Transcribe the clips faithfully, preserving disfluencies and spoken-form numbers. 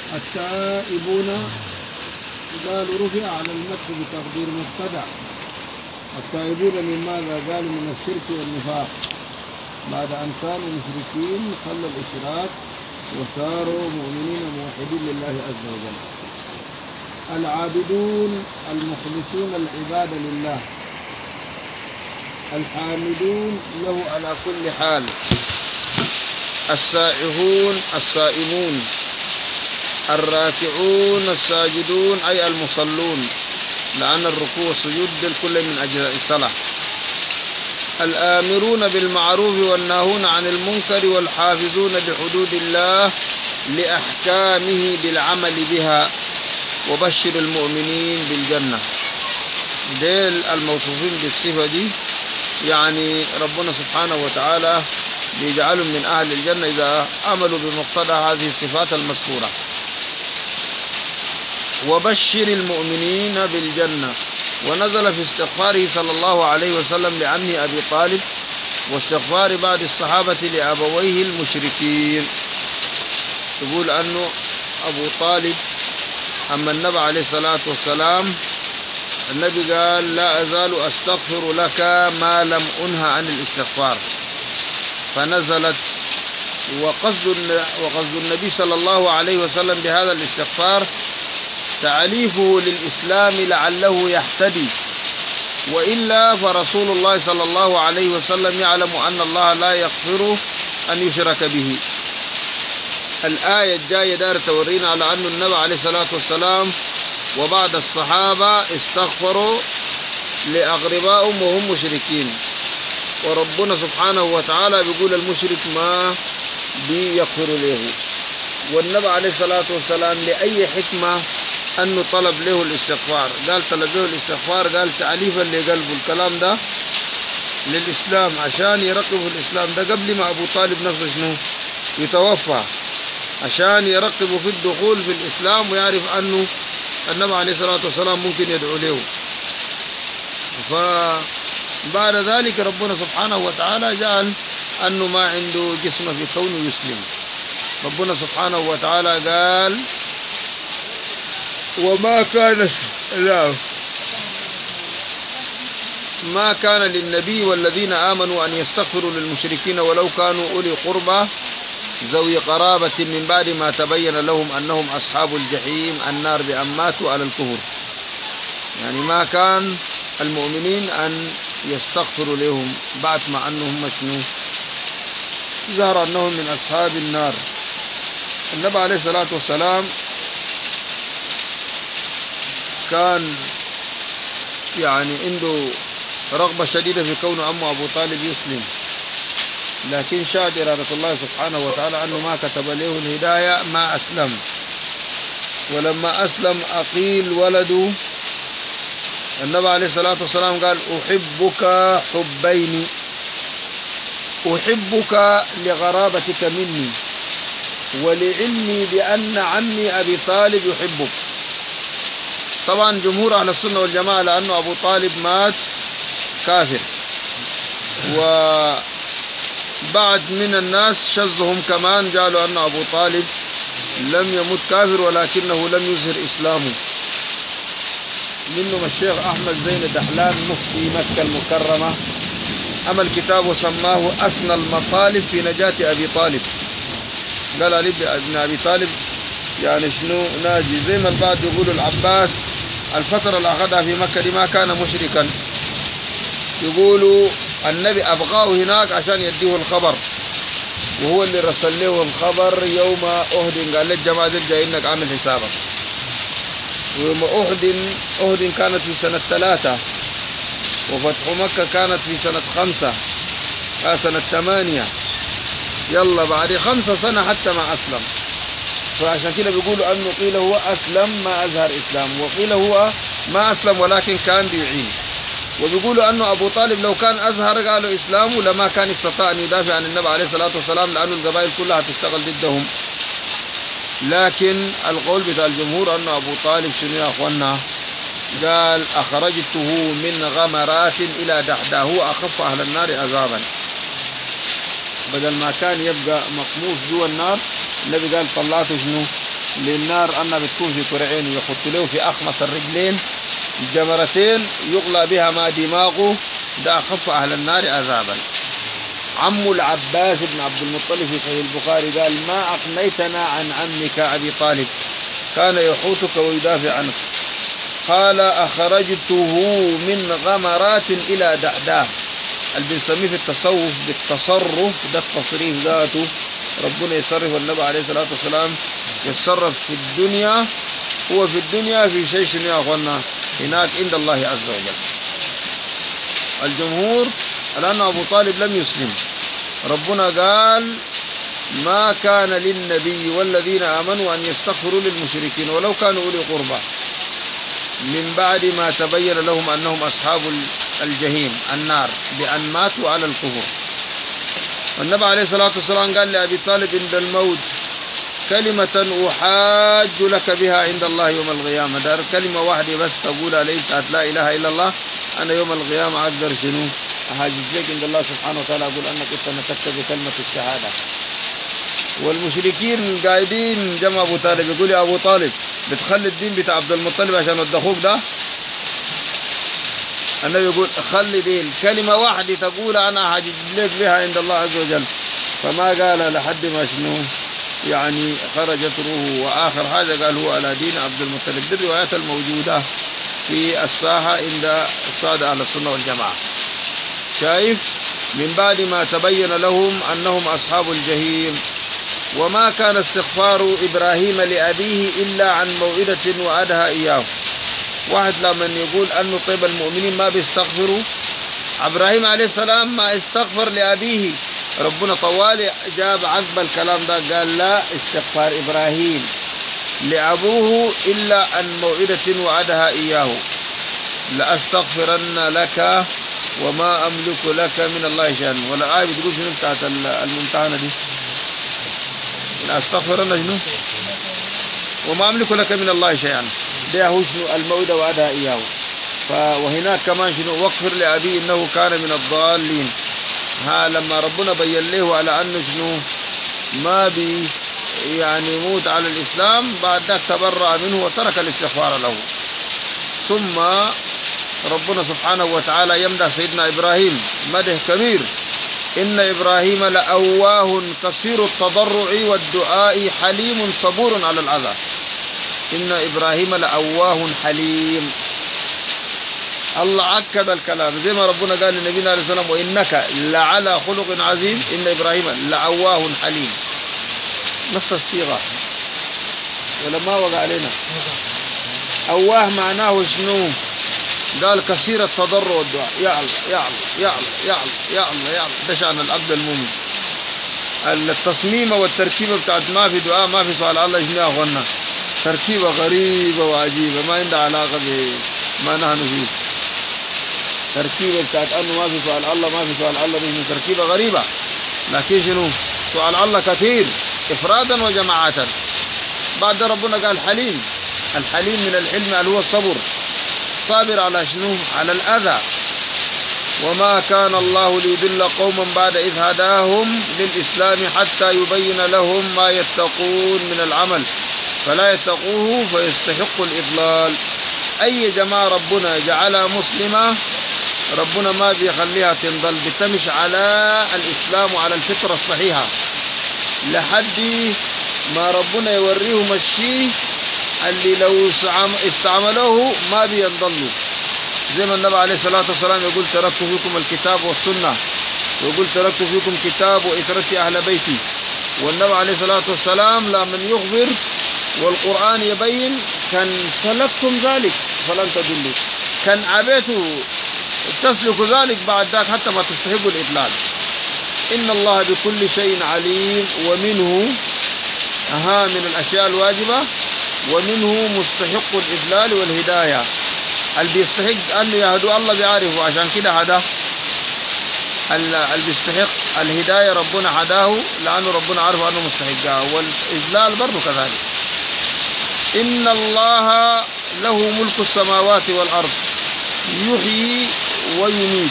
التائبون قالوا رفع على المدح بتقدير مبتدع. التائبون من ماذا؟ قالوا من الشرك والنفاق، بعد أن كانوا مشركين خلوا الإشراك وصاروا مؤمنين موحدين لله عز وجل. العابدون المخلصون العبادة لله، الحامدون له على كل حال، السائحون الصائمون، الراكعون الساجدون أي المصلون، لأن الركوع والسجود الكل من أجزاء الصلاة. الآمرون بالمعروف والناهون عن المنكر والحافظون لحدود الله لأحكامه بالعمل بها، وبشر المؤمنين بالجنة. ديل الموصوفين بالصفة دي، يعني ربنا سبحانه وتعالى بيجعلهم من أهل الجنة إذا عملوا بمقتضى هذه الصفات المذكورة. وبشر المؤمنين بالجنة، ونزل في استغفاره صلى الله عليه وسلم لعمه أبي طالب، واستغفار بعض الصحابة لأبويه المشركين. يقول أنه أبو طالب أما النبي عليه الصلاة والسلام، النبي قال لا أزال أستغفر لك ما لم أنهى عن الاستغفار، فنزلت وقصد وقصد النبي صلى الله عليه وسلم بهذا الاستغفار تعليفه للإسلام لعله يهتدي، وإلا فرسول الله صلى الله عليه وسلم يعلم أن الله لا يغفر أن يشرك به. الآية الجاية دار تورينا على أن النبي عليه الصلاة والسلام وبعض الصحابة استغفروا لأقربائهم وهم مشركين، وربنا سبحانه وتعالى بيقول المشرك ما بيغفر له، والنبي عليه الصلاة والسلام لأي حكمة أنه طلب له الاستغفار؟ قال طلب له الاستغفار، قال تعليفا لقلبه. الكلام ده للإسلام عشان يرقبوا الإسلام ده قبل ما أبو طالب نفسه شنو يتوفى، عشان يرقبوا في الدخول في الإسلام ويعرف أنه النبي عليه الصلاة والسلام ممكن يدعو له. فبعد ذلك ربنا سبحانه وتعالى جعل أنه ما عنده جسم في كونه يسلم. ربنا سبحانه وتعالى قال وما كان لا ما كان للنبي والذين آمنوا أن يستغفروا للمشركين ولو كانوا أولي قربى ذوي قرابة من بعد ما تبين لهم أنهم أصحاب الجحيم النار بأن ماتوا على الكفر. يعني ما كان المؤمنين أن يستغفروا لهم بعد ما أنهم شنو ظهر أنهم من أصحاب النار. النبي عليه الصلاة والسلام كان يعني عنده رغبة شديدة في كون أمه أبو طالب يسلم، لكن شاء إرادة الله سبحانه وتعالى أنه ما كتب له الهداية ما أسلم. ولما أسلم أقيل ولده النبي عليه الصلاة والسلام قال أحبك حبين، أحبك لغرابتك مني ولعلمي بأن عمي أبي طالب يحبك. طبعا جمهور أهل السنة والجماعة لأنه أبو طالب مات كافر، وبعد من الناس شذهم كمان قالوا أن أبو طالب لم يمت كافر ولكنه لم يظهر إسلامه. منهم الشيخ أحمد زين دحلان مفتي مكة المكرمة عمل كتاب وسماه أسنى المطالب في نجاة أبي طالب. قال علي بن أبي طالب يعني شنو ناجي، زي ما البعض يقولوا العباس الفترة اللي أخذها في مكة دي ما كان مشركا، يقولوا النبي أبغاه هناك عشان يديه الخبر، وهو اللي رسل له الخبر يوم أهد، قال للجماعة دي جاي إنك عامل حسابك. ويوم أهد أهد كانت في سنة ثلاثة، وفتح مكة كانت في سنة خمسة آه سنة ثمانية، يلا بعد خمسة سنة حتى ما أسلم. فعشان كده بيقولوا أنه قيل هو أسلم ما أظهر إسلام، وقيل هو ما أسلم ولكن كان بيعين. وبيقولوا أنه أبو طالب لو كان أظهر قالوا إسلامه لما كان استطاع أن يدافع عن النبي عليه الصلاة والسلام، لأنه القبائل كلها تشتغل ضدهم. لكن القول بتاع الجمهور أنه أبو طالب شنو يا أخوانا قال أخرجته من غمرات إلى دحداه أخف أهل النار عذابا. بدل ما كان يبقى مقموص جوا النار النبي قال طلعته شنو للنار أنها بتكون في كرعين ويخط له في أخمص الرجلين جمرتين يغلى بها ما دماغه، ده أخف أهل النار عذابا. عم العباس بن عبد المطلب في صحيح البخاري قال: ما أغنيتنا عن عمك أبي طالب، كان يحوطك ويدافع عنك. قال: أخرجته من غمرات إلى دعداه. اللي بنسميه في التصوف بالتصرف، ده التصريف ذاته، ربنا يصرف. النبي عليه الصلاة والسلام يتصرف في الدنيا، هو في الدنيا في شيء شنو يا أخوانا؟ هناك عند الله عز وجل. الجمهور لأن أبو طالب لم يسلم، ربنا قال: ما كان للنبي والذين آمنوا أن يستغفروا للمشركين ولو كانوا أولي قربى من بعد ما تبين لهم أنهم أصحاب الجحيم النار بأن ماتوا على الكفر. والنبي عليه الصلاة والسلام قال لأبي طالب عند الموت: كلمة أحاج لك بها عند الله يوم القيامة، دار كلمة واحدة بس تقول عليه لا إله إلا الله، أنا يوم القيامة أقدر شنو أحاجج لك عند الله سبحانه وتعالى، أقول أنك أنت نطقت بكلمة الشهادة. والمشركين قاعدين جمع أبو طالب، يقول: يا أبو طالب بتخلي الدين بتاع عبد المطلب عشان ودخوك ده؟ النبي يقول: خلي دين كلمة واحدة تقول أنا أحاجج لك بها عند الله عز وجل. فما قال لحد ما شنو يعني خرجت روحه. وآخر حاجة قال: هو على دين عبد المطلب. دي الروايات الموجودة في الساحة عند السادة أهل السنة والجماعة. شايف؟ من بعد ما تبين لهم أنهم أصحاب الجحيم. وما كان استغفار إبراهيم لأبيه إلا عن موعدة وعدها إياه. واحد لما يقول أنه طيب المؤمنين ما بيستغفروا، إبراهيم عليه السلام ما استغفر لأبيه، ربنا طوالي جاب عقب الكلام ده قال: لا استغفار إبراهيم لأبوه إلا عن موعدة وعدها إياه، لأستغفرن لك وما أملك لك من الله شيئا. ولا آية بتقول شنو بتاعت الممتحنة دي؟ لأستغفرن شنو؟ وما أملك لك من الله شيئا، ده هو شنو الموعدة وعدها إياه. وهناك كمان شنو؟ واغفر لأبي إنه كان من الضالين. ها لما ربنا بين له على أنه شنو ما بي يعني يموت على الإسلام، بعد ذلك تبرأ منه وترك الاستغفار له. ثم ربنا سبحانه وتعالى يمدح سيدنا إبراهيم مدح كبير: إن إبراهيم لأواه كثير التضرع والدعاء حليم صبور على الأذى. إن إبراهيم لأواه حليم. الله أكد الكلام زي ما ربنا قال لنبينا عليه السلام: وإنك لعلى خلق عظيم. إن إبراهيم لأواه حليم، نفس الصيغة ولا ما وقع علينا؟ أواه معناه شنو؟ قال كثير التضرع والدعاء، يا الله يا الله يا الله يا الله يا الله يا الله. ده شأن العبد المؤمن. التصميم والتركيبة بتاعت ما في دعاء ما في سؤال الله شنو يا أخوانا؟ تركيبة غريبة وعجيبة ما عندها علاقة بما نحن فيه. تركيبة بتاعت أنه ما في سؤال الله ما في سؤال الله، دي تركيبة غريبة. لكن شنو؟ سؤال الله كثير إفرادا وجماعة. بعد ربنا قال حليم. الحليم من الحلم اللي هو الصبر، صابر على شنو؟ على الأذى. وما كان الله ليضل قوما بعد إذ هداهم للإسلام حتى يبين لهم ما يتقون من العمل فلا يتقوه فيستحق الإضلال. أي جماعة ربنا جعلها مسلمة ربنا ما بيخليها تنضل، بتمشي على الإسلام وعلى الفطرة الصحيحة لحد ما ربنا يوريهم الشيء اللي لو استعملوه ما بينضلوا. زي ما النبي عليه الصلاة والسلام يقول: تركت فيكم الكتاب والسنة، ويقول: تركت فيكم كتاب وإترتي أهل بيتي. والنبي عليه الصلاة والسلام لمن يخبر والقرآن يبين كان سلكتم ذلك فلن تضلوا، كان عبيتوا تسلكوا ذلك بعد ذلك حتى ما تستحقوا الإضلال. إن الله بكل شيء عليم. ومنه أها من الأشياء الواجبة، ومنه مستحق الإضلال والهداية. اللي بيستحق أن يهدوا الله بيعرفه، عشان كده هداه. اللي بيستحق الهداية ربنا هداه لأنه ربنا عارف أنه مستحقها، والإضلال برضه كذلك. إن الله له ملك السماوات والأرض يحيي ويميت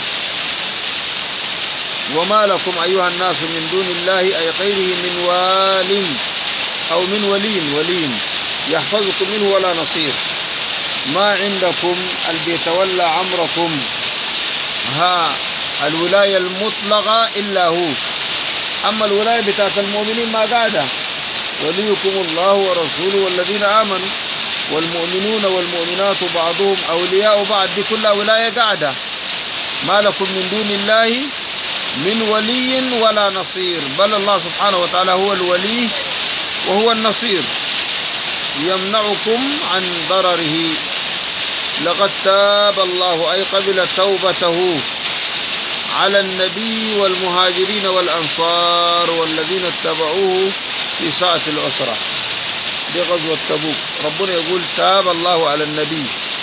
وما لكم أيها الناس من دون الله أي غيره من وال أو من ولي ولي يحفظكم منه ولا نصير. ما عندكم اللي بيتولى أمركم ها الولاية المطلقة إلا هو. أما الولاية بتاعت المؤمنين ما قاعدة، وليكم الله ورسوله والذين آمنوا والمؤمنون والمؤمنات بعضهم أولياء بعض، دي كلها ولاية قاعدة. ما لكم من دون الله من ولي ولا نصير، بل الله سبحانه وتعالى هو الولي وهو النصير يمنعكم عن ضرره. لقد تاب الله أي قبل توبته على النبي والمهاجرين والأنصار والذين اتبعوه في ساعة العسرة. دي غزوة تبوك، ربنا يقول تاب الله على النبي.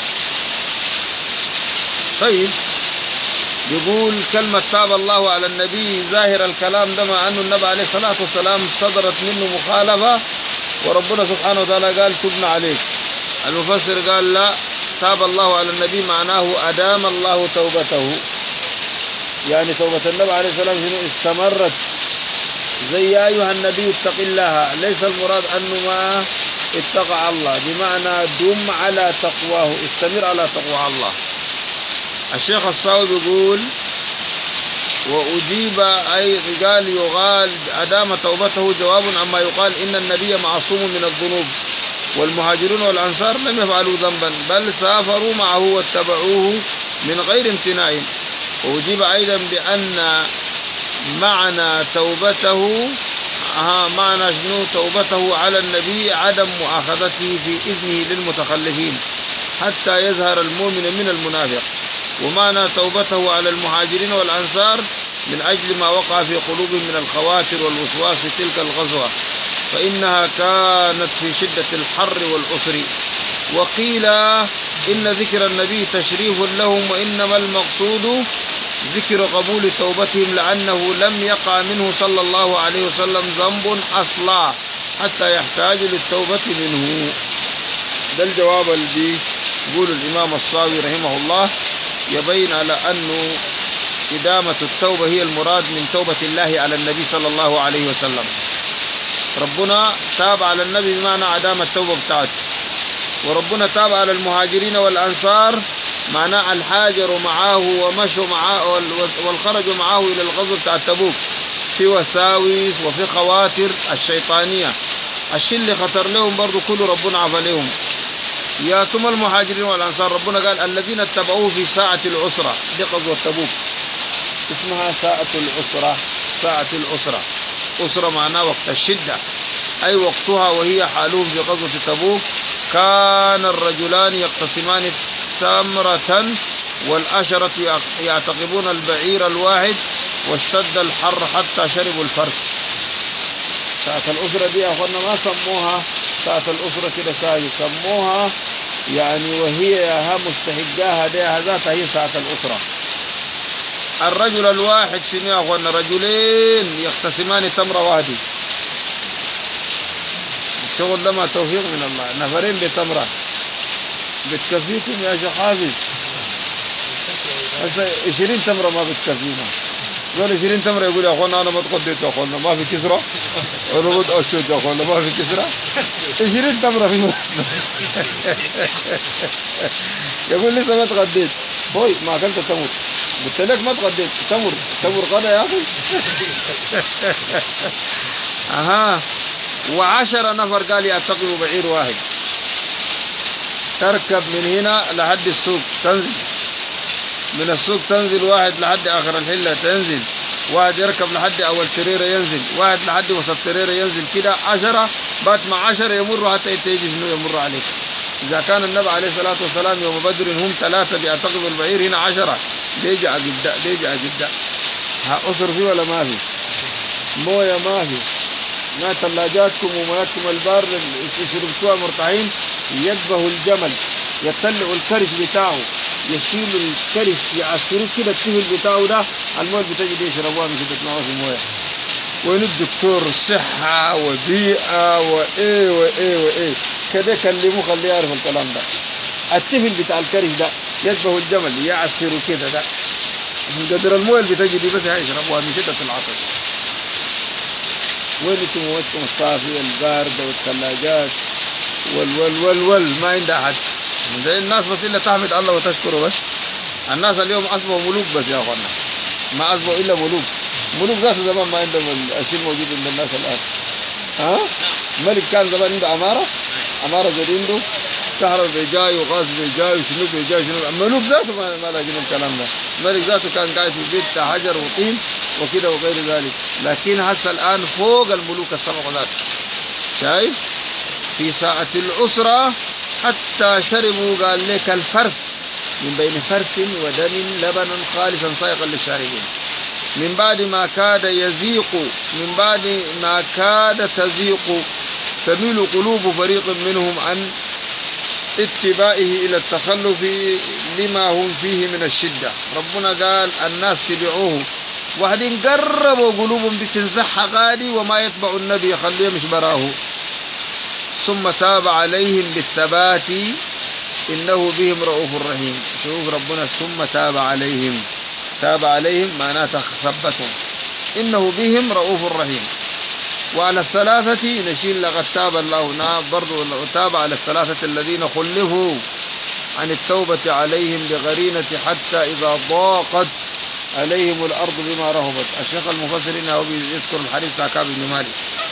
طيب يقول كلمة تاب الله على النبي ظاهر الكلام ده مع أنه النبي عليه الصلاة والسلام صدرت منه مخالفة وربنا سبحانه وتعالى قال تبنا عليك. المفسر قال لا، تاب الله على النبي معناه أدام الله توبته، يعني توبة النبي عليه الصلاة والسلام استمرت زي يا أيها النبي اتق الله. ليس المراد أنه ما اتقى الله، بمعنى دم على تقواه، استمر على تقوى الله. الشيخ الصاوي يقول وأجيب أي قال يقال أدام توبته جواب عما يقال إن النبي معصوم من الذنوب والمهاجرون والأنصار لم يفعلوا ذنبا بل سافروا معه واتبعوه من غير امتناع. وأجيب أيضا بأن معنى توبته آه معنى شنو توبته على النبي عدم مؤاخذته في إذنه للمتخلفين حتى يظهر المؤمن من المنافق. ومعنى توبته على المهاجرين والأنصار من أجل ما وقع في قلوبهم من الخواطر والوسواس في تلك الغزوة، فإنها كانت في شدة الحر والعسر. وقيل إن ذكر النبي تشريف لهم، وإنما المقصود ذكر قبول توبتهم لأنه لم يقع منه صلى الله عليه وسلم ذنب أصلا حتى يحتاج للتوبة منه. ده الجواب اللي يقول الإمام الصاوي رحمه الله، يبين على أنه إدامة التوبة هي المراد من توبة الله على النبي صلى الله عليه وسلم. ربنا تاب على النبي بمعنى أدام التوبة بتاعته، وربنا تاب على المهاجرين والأنصار معناه الحاجر معاه ومشوا معاه والخرجوا معاه إلى الغزو بتاع تبوك في وساوس وفي خواتر الشيطانية. الشيء اللي خطر لهم برضو كله ربنا عفى لهم. يا ثم المهاجرين والأنصار ربنا قال الذين اتبعوه في ساعة العسرة، دي غزوة تبوك اسمها ساعة العسرة. ساعة العسرة، أسرة معناه وقت الشدة، أي وقتها وهي حالهم في غزوة تبوك. كان الرجلان يقتسمان تمرة والأشرة يعتقبون البعير الواحد واشتد الحر حتى شربوا الفرس. ساعة الأسرة دي أخونا ما سموها ساعة الأسرة كده ساعة، سموها يعني وهي ياها مستحقاها ديها ذاتها هي ساعة الأسرة. الرجل الواحد شنو يا أخونا؟ رجلين يقتسمان تمرة واحدة. الشغل ده ما توفيق من الله. نفرين بتمرة بتكفيكم يا شيخ حافظ؟ هسه عشرين تمرة ما بتكفينا. قال عشرين تمرة يقول يا أخوانا أنا ما تقضيت يا أخوانا ما في كسرة، أنا بدي أشوت يا أخوانا ما في كسرة. عشرين تمرة في يقول لسه ما تغديت. بوي ما أكلت تمر، قلت لك ما تغديت. تمر تمر غدا يا أخي. أها. وعشر نفر قال يعتقبوا بعير واحد. تركب من هنا لحد السوق تنزل، من السوق تنزل واحد لحد آخر الحلة تنزل، واحد يركب لحد أول تريرة ينزل، واحد لحد وسط تريرة ينزل، كده عشرة بات مع عشرة يمروا حتى يتيجي شنو يمر عليك. إذا كان النبي عليه الصلاة والسلام يوم بدر هم ثلاثة بيعتقبوا البعير، هنا عشرة. ليه جاء جدا؟ ليه جاء جدا؟ ها أسر فيه ولا ما في؟ موية ما في، ما ثلاجاتكم ومياتكم البار يشربتوها مرتاحين. يذبه الجمل يطلع الكرش بتاعه، يشيل الكرش يعصروه كده الطفل بتاعه ده المويه بتجي دي يشربوها من كده معه في المويه. وين الدكتور صحة وبيئة وإيه وإيه وإيه كده كلموه خليه يعرف الكلام ده. الطفل بتاع الكرش ده يذبه الجمل يعصروا كده ده من قدر المويه اللي بتجي دي بس يشربوها من شدة العطش. وين انتم موتكم الصافية الباردة والثلاجات؟ وال وال وال وال ما عندها حد. زي الناس بس إلا تحمد الله وتشكره بس. الناس اليوم أصبحوا ملوك بس يا أخوانا، ما أصبحوا إلا ملوك. ملوك ذات زمان ما عندهم الشيء الموجود عند الناس الآن. ها؟ ملك كان زمان عنده أمارة، أمارة زي عنده كهرب بيجاي وغاز بيجاي وشنو بيجاي شنو. الملوك ذاته ما ما لاقين الكلام ده. الملك ذاته كان قاعد في البيت بتاع حجر وطين وكده وغير ذلك. لكن هسه الآن فوق الملوك السبع ذات. شايف؟ في ساعة العسرة حتى شربوا قال لك الفرث من بين فرث ودم لبنا خالصا صيغا للشاربين. من بعد ما كاد يزيق، من بعد ما كاد تزيق تميل قلوب فريق منهم عن اتباعه إلى التخلف لما هم فيه من الشدة. ربنا قال الناس تبعوه، واحدين قربوا قلوبهم بتنزح غادي وما يتبع النبي يخليه مش براه. ثم تاب عليهم بالثبات إنه بهم رؤوف رحيم. شوف ربنا ثم تاب عليهم، تاب عليهم معناه ثبتهم، إنه بهم رؤوف رحيم. وعلى الثلاثة نشيل لقد تاب الله. نعم برضو تاب على الثلاثة الذين خلفوا عن التوبة عليهم بغرينة حتى إذا ضاقت عليهم الأرض بما رهبت. الشيخ المفسرين هو يذكر الحديث بتاع كعب بن مالك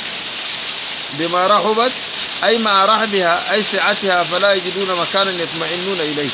بما رهبت أي مع رحبها أي سعتها فلا يجدون مكانا يطمئنون إليه.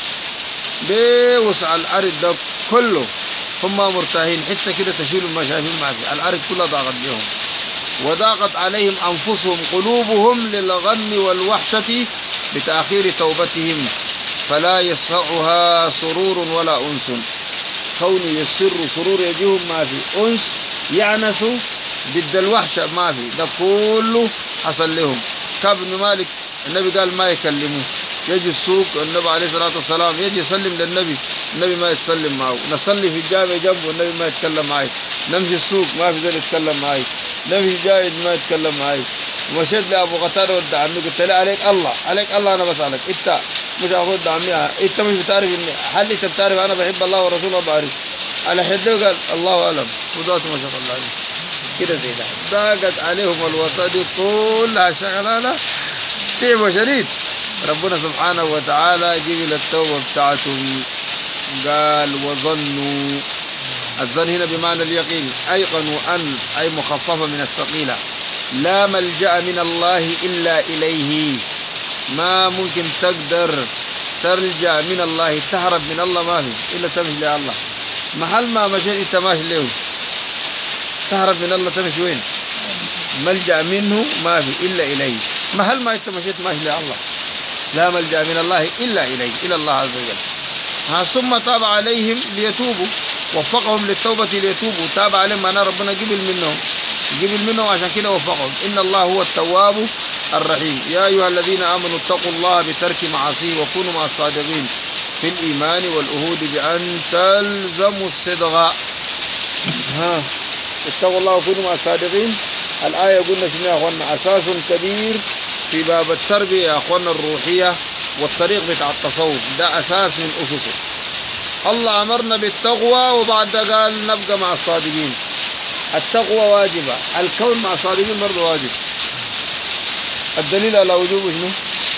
بوسع الأرض ده كله هم مرتاحين، حتى كده تشيلوا ما شايفين ما في. الأرض كلها ضاقت بهم وضاقت عليهم أنفسهم قلوبهم للغم والوحشة بتأخير توبتهم فلا يسعها سرور ولا أنس. كون يسر سرور يجيهم ما في، أنس يعنسوا ضد الوحشة ما في. ده كله حصل لهم. كعب بن مالك النبي قال ما يكلموه، يجي السوق النبي عليه الصلاة والسلام يجي يسلم للنبي، النبي ما يتسلم معه. نصلي في الجامع جنبه النبي ما يتكلم معي. نمشي السوق ما في زول يتكلم معي. نمشي جايد ما يتكلم معي. ومشيت لأبو قتادة ود عمي قلت له عليك الله عليك الله أنا بسألك أنت مش أخذ عمي، أنت مش بتعرف إني هل أنت بتعرف أنا بحب الله ورسوله بعرف على حده؟ قال الله أعلم وذاته ما شاء الله عليه كده زي ده. ضاقت عليهم الوطن كلها شغلانة تعبوا شديد. ربنا سبحانه وتعالى قبل التوبة بتاعتهم. قال وظنوا، الظن هنا بمعنى اليقين، أيقنوا أن أي مخففة من الثقيلة، لا ملجأ من الله إلا إليه. ما ممكن تقدر ترجع من الله تهرب من الله ما في إلا تمشي لله. محل ما مشيت انت ماشي له تهرب من الله تمشي وين؟ ملجأ منه ما في إلا إليه. محل ما انت مشيت ماشي لله، لا ملجأ من الله إلا إليه، إلى الله عز وجل. ثم تاب عليهم ليتوبوا، وفقهم للتوبة ليتوبوا. تاب عليهم معناه ربنا قبل منهم، قبل منهم عشان كده وفقهم. إن الله هو التواب الرحيم. يا أيها الذين آمنوا اتقوا الله بترك معاصيه وكونوا مع الصادقين في الإيمان والأهود بأن تلزموا الصدق. ها اتقوا الله وكونوا مع الصادقين. الآية قلنا شنو يا أخوانا؟ أساس كبير في باب التربية يا أخوانا الروحية والطريق بتاع التصوف، ده أساس من أسسه. الله أمرنا بالتقوى وبعد قال نبقى مع الصادقين. التقوى واجبة، الكون مع الصادقين برضه واجب. الدليل على وجوبه شنو؟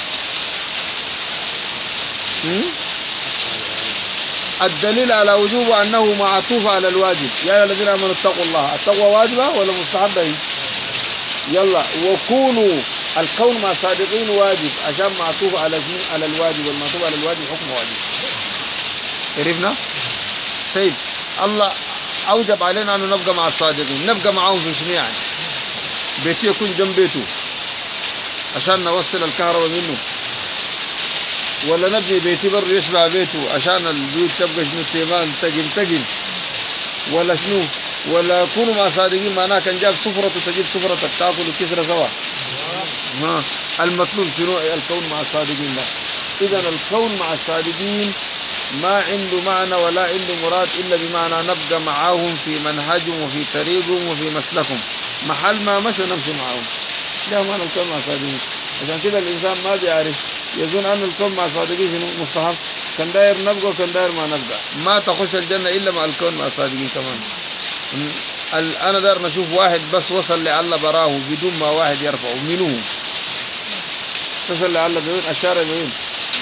الدليل على وجوبه أنه معطوف على الواجب. يا أيها الذين آمنوا اتقوا الله، التقوى واجبة ولا مستحبة؟ يلا وكونوا، الكون مع الصادقين واجب عشان معطوف على على الواجب، والمعطوف على الواجب حكم واجب. عرفنا؟ طيب الله أوجب علينا أن نبقى مع الصادقين. نبقى معهم في شنو يعني؟ بيتي يكون جنب بيته عشان نوصل الكهرباء منه، ولا نبني بيتي بر يشبع بيته عشان البيوت تبقى شنو سيمان تقل تقل، ولا شنو؟ ولا يكونوا مع صادقين معناه كان جاب سفرة تجيب سفرة تاكل وكسرة سوا. ما المطلوب شنو؟ الكون مع الصادقين. لا، إذا الكون مع الصادقين ما عنده معنى ولا عنده مراد إلا بمعنى نبقى معاهم في منهجهم وفي طريقهم وفي مسلكهم. محل ما مشوا نمشي معاهم. ده معنى الكون مع الصادقين. عشان كده الإنسان ما بيعرف، يظن أن الكون مع الصادقين شنو مستحب، كان داير نبقى وكان داير ما نبقى. ما تخش الجنة إلا مع الكون مع الصادقين كمان. أنا داير نشوف واحد بس وصل لعل براه بدون ما واحد يرفعه منه. تصل لعل بوين أشار بوين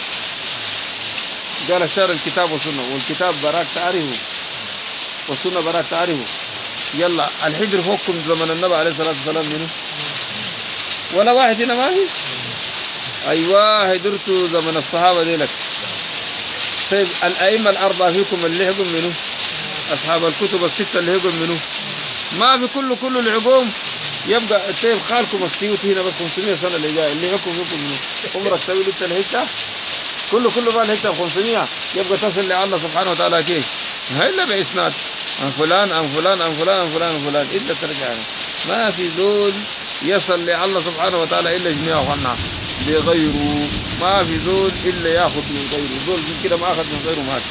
قال أشار الكتاب والسنة والكتاب براك تعرفه والسنة براك تعرفه. يلا الحجر فوقكم زمن النبي عليه الصلاة والسلام منه ولا واحد هنا ما في. أيوة هدرتوا زمن الصحابة دي لك. طيب الأئمة الأربعة فيكم اللي هقم منه أصحاب الكتب الستة اللي هقم منه ما في كله كله العقوم يبقى. طيب خالكم السيوطي هنا بس خمسمية سنة اللي جاي اللي هقم فيكم منه عمرك تقول انت الهجة كله كله بقى الهجة خمسمية يبقى تصل لله سبحانه وتعالى كيف هلا بإسناد عن فلان عن فلان عن فلان عن فلان عن فلان إلا ترجع ما في زول يصل لله سبحانه وتعالى إلا جميع أخوانا بغيره. ما في زول إلا يأخذ من غيره. زول من كده ما أخذ من غيره مات.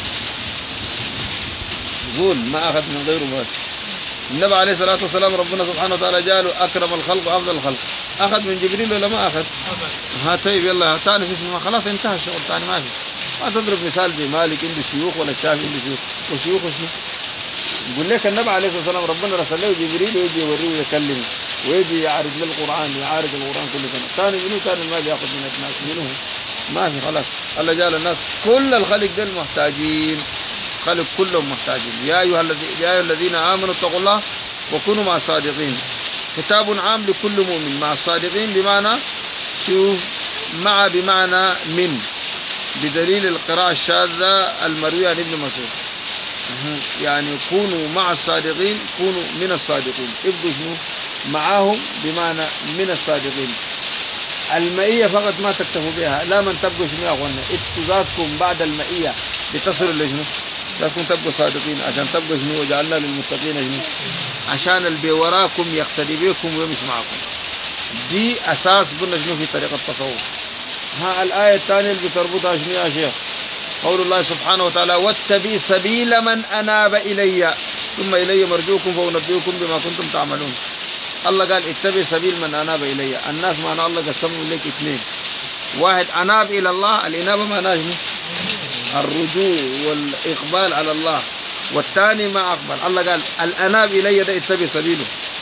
زول ما أخذ من غيره مات. النبي عليه الصلاة والسلام ربنا سبحانه وتعالى جاله أكرم الخلق وأفضل الخلق أخذ من جبريل ولا ما أخذ؟ ها طيب يلا ثاني في اسمه خلاص انتهى الشغل ثاني ما في. ما تضرب مثال بمالك عنده شيوخ ولا الشافعي عنده شيوخ وشيوخ شنو؟ يقول لك النبي عليه الصلاة والسلام ربنا رسل له جبريل ويجي يوريه ويكلمه ويجي يعرض له القرآن يعارض القرآن كل سنة. ثاني منو كان المال يأخذ من الناس منه؟ ما في خلاص. الله جعل الناس كل الخلق دول محتاجين خلق كلهم محتاجين. يا أيها يا أيها الذين آمنوا اتقوا الله وكونوا مع الصادقين. كتاب عام لكل مؤمن مع الصادقين بمعنى شوف مع بمعنى من بدليل القراءة الشاذة المروية عن ابن مسعود يعني كونوا مع الصادقين كونوا من الصادقين ابدوا شنو معاهم بمعنى من الصادقين. المئية فقط ما تكتفوا بها لا من تبقوا شنو يا أخوانا اتزادكم بعد المئية بتصلوا لشنو لكم تبقوا صادقين عشان تبقوا شنو وجعلنا للمتقين شنو عشان اللي وراكم يقتدي بكم ويمشي معكم. دي أساس قلنا شنو في طريقة التصوف. ها الآية الثانية اللي بتربطها شنو يا شيخ قول الله سبحانه وتعالى واتبع سبيل من أناب إلي ثم إلي مرجوكم فأنبئكم بما كنتم تعملون. الله قال اتبع سبيل من أناب إلي. الناس معنى الله قسموا لك اثنين واحد أناب إلى الله الإنابة معناه شنو الرجوع والإقبال على الله والثاني ما أقبل. الله قال الأناب إلي ده اتبع سبيله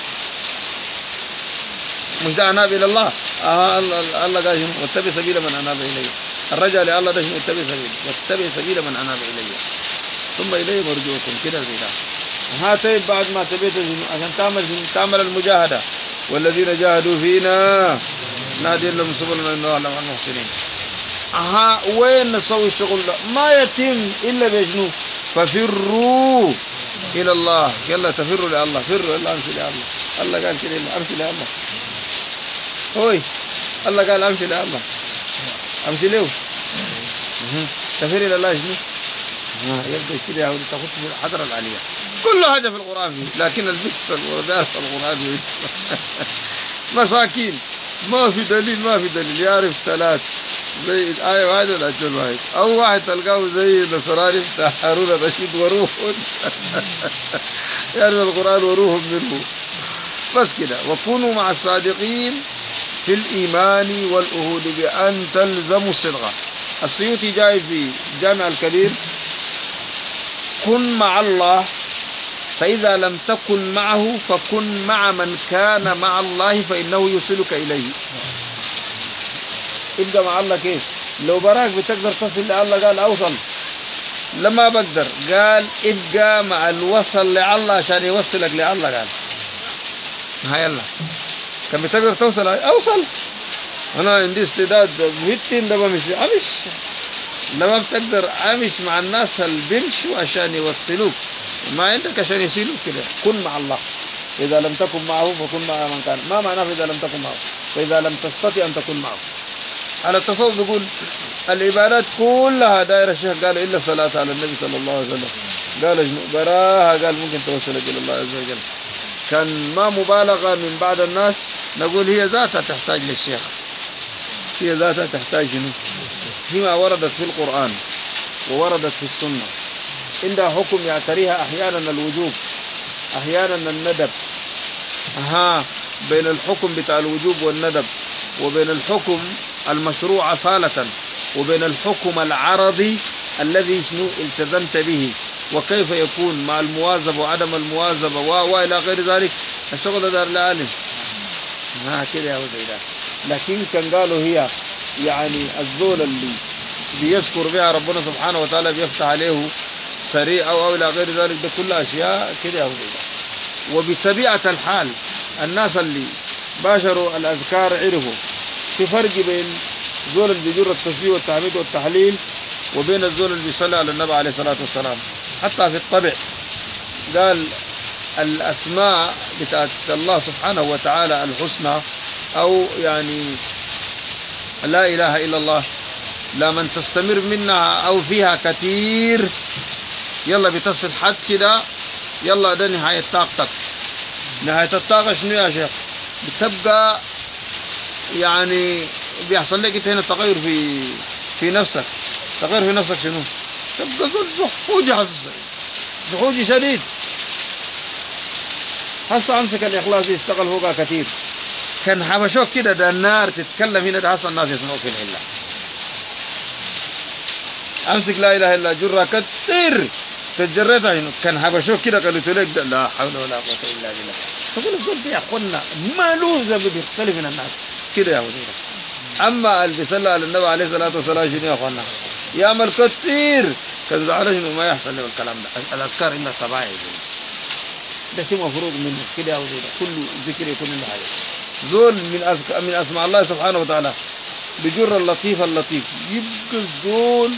مش ده أناب إلى الله. آه الله, الله قال شنو واتبع سبيل من أناب إلي. الرجع لله ده شنو اتبع سبيل واتبع سبيل من أناب إلي ثم إلي مرجوكم كده كده. ها طيب بعد ما تبيت عشان تعمل تعمل المجاهدة والذين جاهدوا فينا نادي لهم سبلنا إنه على المحسنين. ها وين نسوي الشغل ده ما يتم إلا بجنو ففروا إلى الله. يلا تفروا لله فروا إلا أمشي لله. الله قال كده أمشي لله هوي الله قال أمشي لله أمشي له تفر إلى الله شنو يبدأ كده تاخذ في الحضرة العالية كل حاجة في القرآن فيه لكن البس ودارس القرآن فيه مساكين ما في دليل ما في دليل يعرف ثلاث زي الآية واحدة والأجل واحد أو واحد تلقاه زي النصراني بتاع هارون الرشيد وروح يعرف القرآن وروح منه بس كده. وكونوا مع الصادقين في الإيمان والأهود بأن تلزموا الصدقة. السيوطي جاي في جامع الكبير كن مع الله فإذا لم تكن معه فكن مع من كان مع الله فإنه يوصلك إليه. ابقى مع الله كيف لو براك بتقدر تصل لله قال أوصل لما بقدر قال ابقى مع الوصل لله عشان يوصلك لله قال هاي الله كان بتقدر توصل أوصل. أنا عندي استعداد بيتين ده بمشي أمش لما بتقدر أمش مع الناس اللي بيمشوا عشان يوصلوك ما عندك عشان يصلوك كده. كن مع الله إذا لم تكن معه فكن مع من كان. ما معناه إذا لم تكن معه فإذا لم تستطع أن تكون معه. على التصوف بيقول العبادات كلها دائرة الشيخ قال إلا الصلاة على النبي صلى الله عليه وسلم قال براها قال ممكن توصلك إلى الله عز وجل. كان ما مبالغة من بعض الناس نقول هي ذاتها تحتاج للشيخ هي ذاتها تحتاج شنو فيما وردت في القرآن ووردت في السنة عندها حكم يعتريها أحيانا الوجوب أحيانا الندب. ها بين الحكم بتاع الوجوب والندب وبين الحكم المشروع أصالة وبين الحكم العرضي الذي شنو التزمت به وكيف يكون مع المواظبة وعدم المواظبة وإلى غير ذلك. الشغل دار العالم ها كده يا ولد. لكن كان قالوا هي يعني الزول اللي بيذكر بها ربنا سبحانه وتعالى بيفتح عليه سريع أو, أو إلى غير ذلك، ده كل أشياء كده أو كده. وبطبيعة الحال الناس اللي باشروا الأذكار عرفوا في فرق بين الزول اللي بيجر التسبيح والتحميد والتحليل وبين الزول اللي بيصلي على النبي عليه الصلاة والسلام. حتى في الطبع قال الأسماء بتاعت الله سبحانه وتعالى الحسنى أو يعني لا إله إلا الله لمن تستمر منها أو فيها كثير يلا بتصل حد كده، يلا ده نهاية طاقتك. نهاية الطاقة شنو يا شيخ؟ بتبقى يعني بيحصل لك انت هنا تغير في في نفسك. تغير في نفسك شنو؟ تبقى زول زحوجي، حسس زحوجي شديد. هسه امسك الاخلاص يشتغل فوقها كثير، كان حبشوك كده ده النار تتكلم هنا، ده هسه الناس يسمعوا في الحله. امسك لا اله الا جرة كثير تجريتها هنا، كان حبشوك كده قالوا لك لا حول ولا قوه الا بالله. تقول الزول ده يا اخوانا ما له زي بيختلف من الناس كده يا ولد. اما اللي بيصلى على النبي عليه الصلاه والسلام شنو يا اخوانا؟ يعمل كثير كذا على شنو ما يحصل له الكلام ده. الاذكار الا طبيعي ده شيء مفروض منه كده يا ولد. كل ذكر يكون له حاجه. زول من أذك... من اسماء الله سبحانه وتعالى بجر اللطيف اللطيف، يبقى الزول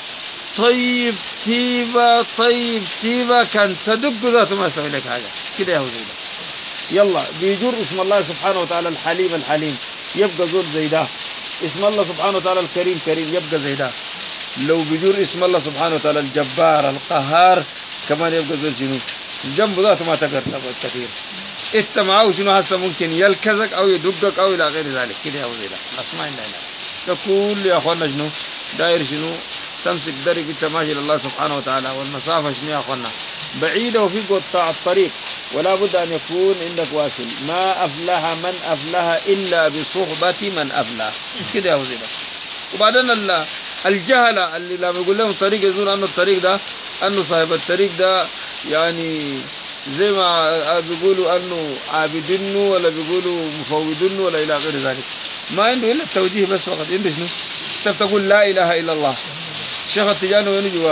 طيب تيبه طيب تيبه كان تدق ذاته ما يسوي لك حاجه كده يا ولد. يلا بيجر اسم الله سبحانه وتعالى الحليم الحليم، يبقى زول زي ده. اسم الله سبحانه وتعالى الكريم كريم، يبقى زي ده. لو بيجر اسم الله سبحانه وتعالى الجبار القهار كمان يبقى زول شنو؟ الجنب ذاته ما تقدر تبغى كثير. انت معاه شنو هسه ممكن يلكزك او يدقك او الى غير ذلك كده او زي ده. اسمع لنا تقول يا اخوانا شنو داير شنو؟ تمسك درب انت ماشي لله سبحانه وتعالى، والمسافه شنو يا اخوانا؟ بعيده وفي قطاع الطريق، ولا بد ان يكون عندك واصل. ما افلح من افلح الا بصحبه من افلح كده يا زي ده. وبعدين الجهله اللي لما يقول لهم طريق يظن انه الطريق ده انه صاحب الطريق ده يعني زي ما بيقولوا انه عابدين ولا بيقولوا مفوضين ولا الى غير ذلك. ما عنده الا التوجيه بس فقط. عنده شنو؟ انت تقول لا اله الا الله. الشيخ التجاني وين جواه؟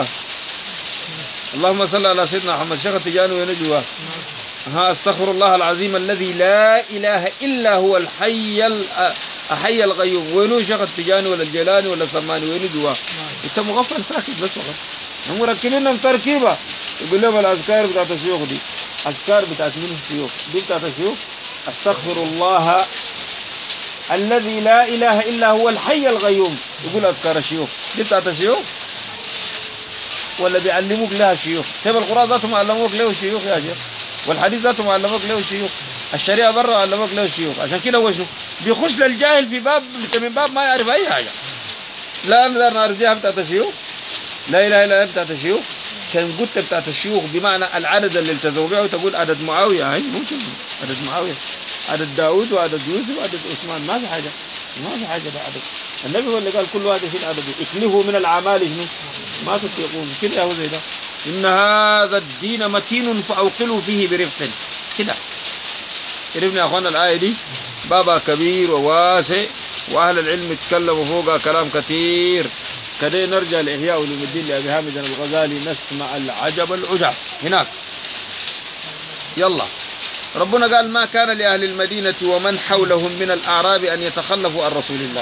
اللهم صل على سيدنا محمد. الشيخ التجاني وين جواه؟ ها استغفر الله العظيم الذي لا اله الا هو الحي الحي القيوم. وينو الشيخ التجاني ولا الجيلاني ولا السماني وين جواه؟ انت مغفل ساكت بس فقط. هم مركبينهم تركيبه. يقول لهم الاذكار بتاعت الشيوخ دي اذكار بتاعت من الشيوخ دي بتاعت الشيوخ. استغفر الله الذي لا اله الا هو الحي القيوم. يقول اذكار الشيوخ دي بتاعت الشيوخ ولا بيعلموك لها الشيوخ؟ طيب القرآن ذاتهم علموك له الشيوخ يا شيخ، والحديث ذاتهم علموك له الشيوخ، الشريعه برا علموك له الشيوخ. عشان كده هو شو بيخش للجاهل في باب من باب ما يعرف اي حاجه. لا نقدر نرجعها بتاعت الشيوخ، لا اله الا الله بتاعت الشيوخ. كان قلت بتاعت الشيوخ بمعنى العدد اللي التزموا به، وتقول عدد معاويه هاي ممكن عدد معاويه، عدد داود وعدد يوسف وعدد عثمان، ما في حاجه ما في حاجه ده عدد. النبي هو اللي قال كل واحد في العدد اكلفوا من الاعمال شنو ما تطيقون كده هو زي ده. ان هذا الدين متين فاوقلوا فيه برفق كده. عرفنا يا اخوانا الايه دي بابا كبير وواسع، واهل العلم يتكلموا فوقها كلام كثير. كده نرجع لاحياء علوم الدين لابي حامد الغزالي نسمع العجب العجب هناك. يلا ربنا قال ما كان لأهل المدينة ومن حولهم من الأعراب أن يتخلفوا عن رسول الله.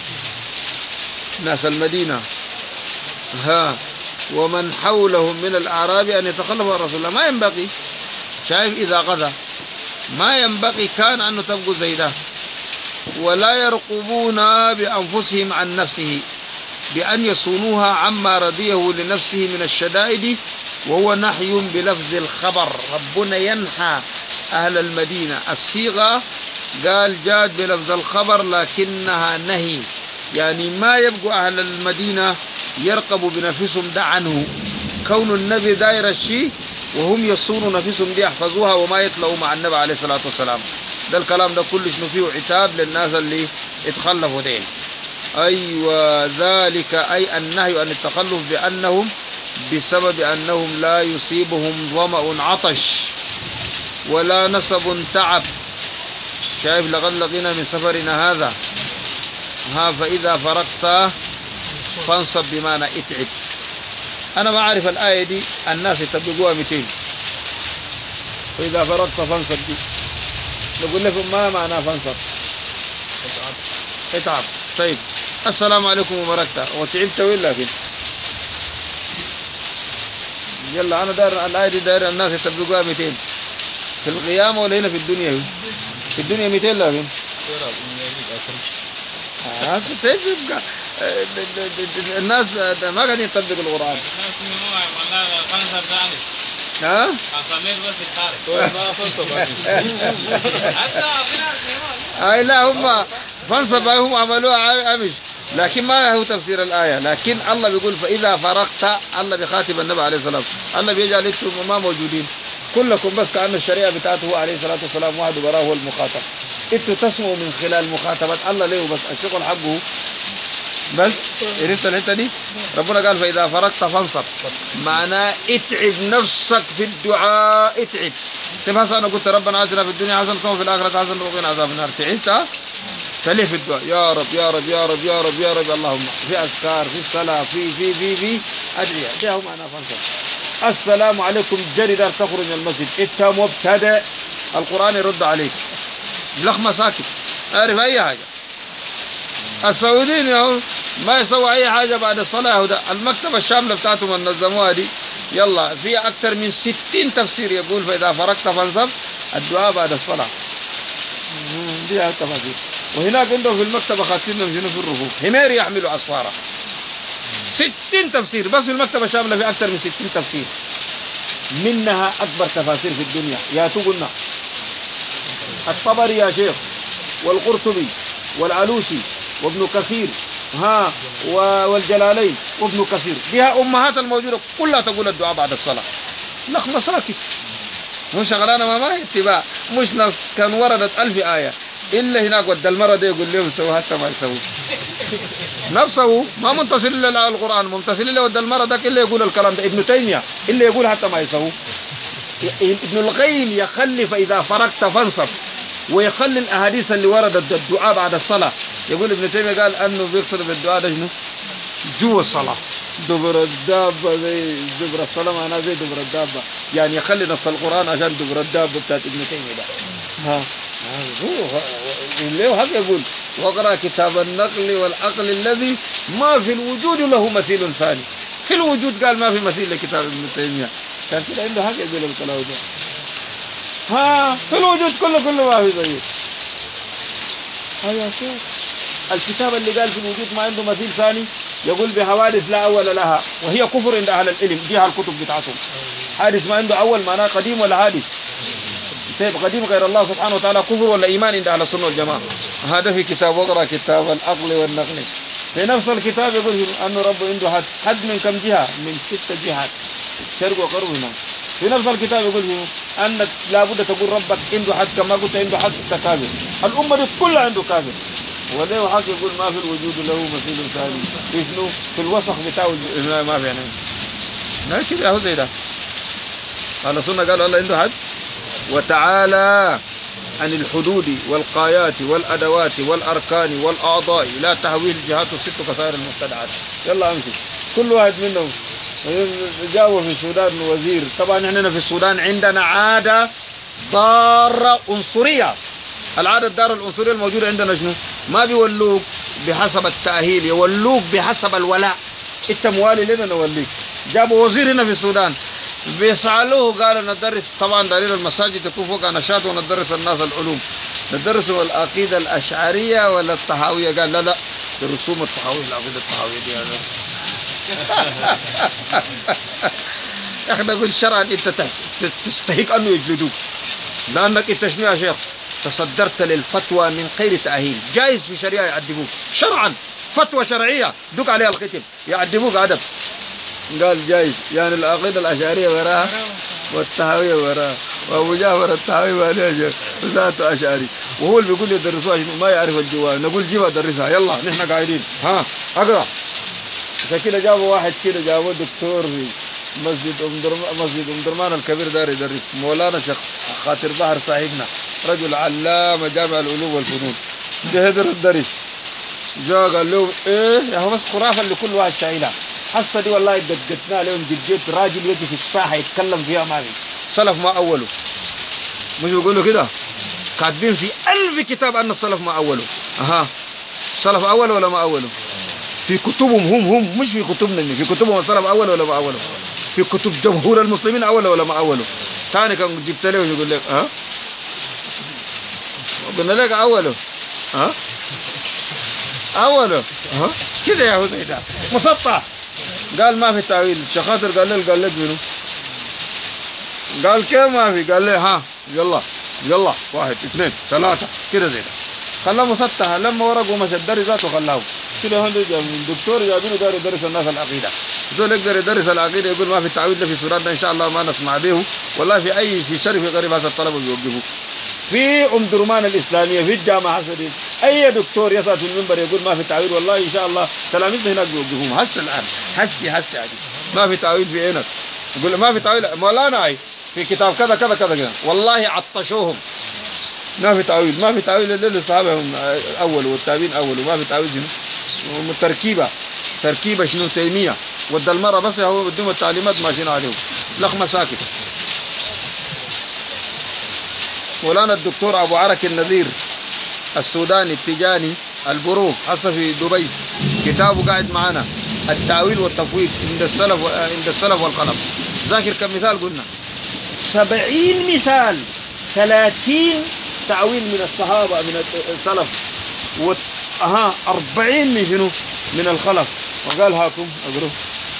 ناس المدينة ها ومن حولهم من الأعراب أن يتخلفوا عن رسول الله، ما ينبغي. شايف إذا غزا ما ينبغي كان أن تبقوا زي ده. ولا يرقبون بأنفسهم عن نفسه بأن يصونوها عما رضيه لنفسه من الشدائد، وهو نحي بلفظ الخبر. ربنا ينحى أهل المدينة. الصيغة قال جاد بلفظ الخبر لكنها نهي، يعني ما يبقوا أهل المدينة يرقبوا بنفسهم ده عنه. كون النبي داير الشيء وهم يصونوا نفسهم دي يحفظوها وما يطلعوا مع النبي عليه الصلاة والسلام. ده الكلام ده كله شنو فيه عتاب للناس اللي اتخلفوا دين. أيوة ذلك أي النهي عن التخلف بأنهم بسبب أنهم لا يصيبهم ظمأ عطش ولا نصب تعب. شايف لقد لقينا من سفرنا هذا ها فإذا فرغت فانصب بمعنى اتعب. أنا ما أعرف الآية دي الناس يطبقوها مئتين. وإذا فرغت فانصب دي نقول لكم ما معنى فانصب؟ اتعب. اتعب. طيب السلام عليكم وبركاته وتعبت ولا لكن يلا أنا داير الآية دي داير الناس يطبقوها مئتين في القيامة ولا هنا في الدنيا؟ في الدنيا مئتين لكن آه يبقى الناس ما قاعدين يطبقوا القرآن. ها؟ اي لا هم فانصب هم عملوها امش لكن ما هو تفسير الآية. لكن الله بيقول فإذا فرغت الله بيخاطب النبي عليه الصلاة والسلام. الله بيجعل انتم ما موجودين كلكم بس كأن الشريعة بتاعته عليه الصلاة والسلام واحد وبراه هو المخاطب. انتوا تسمعوا من خلال مخاطبة الله ليه بس الشغل حقه بس. عرفت الحته دي؟ ربنا قال فإذا فرغت فانصب معناه اتعب نفسك في الدعاء. اتعب. تبحث أنا قلت ربنا آتنا في الدنيا حسنة وفي الآخرة حسنة وقنا عذاب النار. تعبت تليه في الدعاء يا رب يا رب يا رب يا رب يا رب اللهم في أذكار في الصلاة في في في في أدعية. ده هو معناه فانصب. السلام عليكم جريدة تخرج من المسجد انت مبتدئ القرآن يرد عليك لخمة ساكت أعرف أي حاجة. السعوديين يا ما يسوي أي حاجة بعد الصلاة. ده المكتبة الشاملة بتاعتهم نظموها دي يلا فيها أكثر من ستين تفسير يقول فإذا فرغت فانصب الدعاء بعد الصلاة. دي التفاسير. وهناك عندهم في المكتبة خاصين شنو في الرفوف حمير يحملوا أصفارة. ستين تفسير بس في المكتبة الشاملة في أكثر من ستين تفسير منها أكبر تفاسير في الدنيا يا تقولنا الطبري يا شيخ والقرطبي والعلوسي وابن كثير ها والجلالين وابن كثير. بها أمهات الموجودة كلها تقول الدعاء بعد الصلاة. لخمة ساكت مش شغلانة ما ما اتباع مش نص. كان وردت ألف آية إلا هناك ود المرة دي يقول لهم سووا حتى ما يسووا نفسه ما منتصر إلا القرآن ممتصر إلا ود المرة ده إلا يقول الكلام ده. ابن تيمية إلا يقول حتى ما يسووا. ابن القيم يخلي فإذا فرغت فانصب ويخلي الأحاديث اللي وردت الدعاء بعد الصلاة. يقول ابن تيمية قال أنه بيقصد بالدعاء ده شنو؟ جوا الصلاة دبر الدابة زي دبر الصلاة معناها زي دبر الدابة يعني يخلي نص القرآن عشان دبر الدابة بتاعت ابن تيمية ده. ها هو ليه حق يقول وقرأ كتاب النقل والعقل الذي ما في الوجود له مثيل ثاني. في الوجود قال ما في مثيل لكتاب ابن تيمية كان كده عنده حق يقول الكلام ده. ها في الوجود كله كله ما في زيه. هيا شوف الكتاب اللي قال في الوجود ما عنده مثيل ثاني يقول بحوادث لا أول لها وهي كفر عند أهل العلم. دي الكتب بتاعتهم حادث ما عنده أول معناه قديم ولا حادث. طيب قديم غير الله سبحانه وتعالى كفر ولا إيمان عند أهل السنة والجماعة. هذا في كتاب وقرأ كتاب العقل والنقل. في نفس الكتاب يقول أن رب عنده حد حد من كم جهة من ست جهات شرق وغرب. هنا في نفس الكتاب يقول أنك لابد تقول ربك عنده حد كما قلت عنده حد كافر. الأمة دي كلها عنده كافر وليه حق يقول ما في الوجود له مثيل ثاني. في شنو؟ في الوسخ بتاعه ما في يعني ما كده هو زي ده. أهل السنة قالوا الله عنده حد. وتعالى عن الحدود والقايات والأدوات والأركان والأعضاء لا تهويه الجهات الست كسائر المبتدعات. يلا امشي كل واحد منهم. جاءوا في السودان وزير طبعا احنا في السودان عندنا عادة ضارة عنصرية. العادة الضارة العنصرية الموجودة عندنا شنو؟ ما بيولوك بحسب التأهيل يولوك بحسب الولاء. انت موالي لنا نوليك. جابوا وزير هنا في السودان بيسألوه قالوا ندرس طبعا دليل المساجد تكون فوق نشاط وندرس الناس العلوم ندرسوا العقيدة الأشعرية ولا الطحاوية. قال لا لا رسوم الطحاوية العقيدة الطحاوية دي هذا احنا نقول شرعا انت تستحق انه يجلدوك لانك انت شنو يا شيخ تصدرت للفتوى من غير تأهيل. جائز في شريعة يعذبوك شرعا فتوى شرعية دوك عليها الختم يعذبوك عدب. قال جايز يعني العقيدة الأشعرية وراها والطحاوية وراها وأبو جعفر الطحاوي وعليه ذاته أشعري وهو اللي بيقول يدرسوها ما يعرف الجوال. نقول جيبها درسها يلا نحن قاعدين ها أقرأ. عشان كده جابوا واحد كده جابوا دكتور في مسجد أم درمان مسجد أم درمان الكبير دار يدرس مولانا شيخ خاطر بحر صاحبنا رجل علامة جامع العلوم والفنون. ده هدر الدرس جاء قال لهم ايه يا هو بس خرافه اللي كل واحد شايلها. حصه دي والله دقتنا لهم جديت راجل يجي في الساحه يتكلم فيها ما في سلف ما اوله. مش بيقولوا كده كاتبين في ألف كتاب ان السلف ما اوله. اها سلف اول ولا ما اوله؟ في كتبهم هم هم مش في كتبنا. في كتبهم السلف اول ولا ما اوله؟ في كتب جمهور المسلمين اول ولا ما اوله؟ ثاني كان جبت له يقول لك ها قلنا لك اوله ها اوله ها كده يا حسين مسطح. قال ما في تاويل. شخاطر قال له قال لك منو؟ قال كيف ما في؟ قال له ها يلا يلا واحد اثنين ثلاثه كده زي ده. خلاه مسطح. لما ورقه مشى الدرس ذاته خلاه كده. هندي الدكتور جايبينه داير يدرس الناس العقيده. دول يقدر يدرس العقيده يقول ما في تعويض في سوراتنا ان شاء الله ما نسمع به. والله في اي في شرف غريب هذا الطلبه بيوقفوه. في ام درمان الاسلاميه في الجامعه حسدي اي دكتور يصعد في المنبر يقول ما في تعويض والله ان شاء الله تلاميذنا هناك بيوقفوهم هسه الان هسه هسه عادي ما في تعويض في عينك. يقول ما في تعويض مولانا في كتاب كذا كذا كذا كذا والله عطشوهم ما في تعويض. ما في تعويض الا الصحابه هم اول والتابعين اول. وما في تعويض شنو تركيبه تركيبه شنو تيميه ودى المره بس هو بدهم التعليمات ماشيين عليهم لخمه ساكت. مولانا الدكتور ابو عرك النذير السوداني التجاني البروف حصل في دبي كتابه قاعد معنا التاويل والتفويض عند السلف عند السلف والخلف. ذاكر كم مثال قلنا؟ سبعين مثال. ثلاثين تعويل من الصحابه من السلف و اها أربعين من شنو؟ من الخلف. وقال هاكم اقروا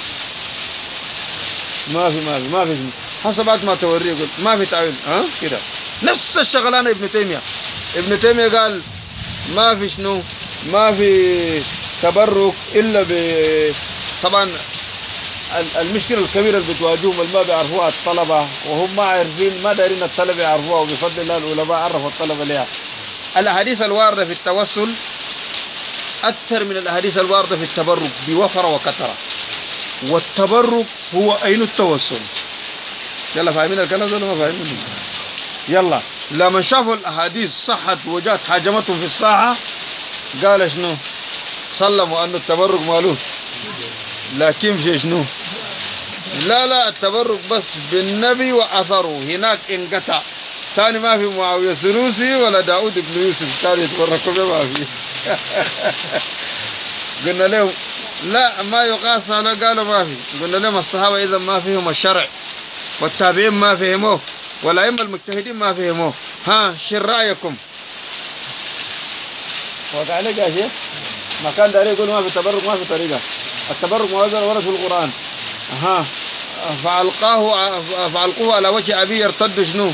ما في ما في ما في حسب بعد ما توريه قلت ما في تعويل ها كده. نفس الشغلانه ابن تيميه. ابن تيميه قال ما في شنو؟ ما في تبرك الا ب طبعا المشكله الكبيره اللي بتواجههم اللي ما بيعرفوها الطلبه وهم ما عارفين ما دارين الطلبه يعرفوها وبفضل الله العلماء عرفوا الطلبه ليها. الاحاديث الوارده في التوسل اكثر من الاحاديث الوارده في التبرك بوفر وكثره. والتبرك هو عين التوسل. يلا فاهمين الكلام ده ولا ما فاهمين؟ يلا لما شافوا الاحاديث صحت وجات حاجمتهم في الساعه قال شنو؟ سلموا انه التبرك مالوه لكن في شنو؟ لا لا التبرك بس بالنبي واثره هناك انقطع. ثاني ما في معاويه السنوسي ولا داود بن يوسف ثاني يتبركوا به ما في. قلنا لهم لا ما يقاس هذا قالوا ما في. قلنا لهم الصحابه اذا ما فيهم الشرع والتابعين ما فهموه والائمه المجتهدين ما فهموه. ها شو رايكم؟ وقع عليك يا شيخ ما كان داري يقول ما في تبرك ما في طريقه. التبرك موجود ورد في القران. ها فالقاه فالقوه على وجه ابي يرتد شنو؟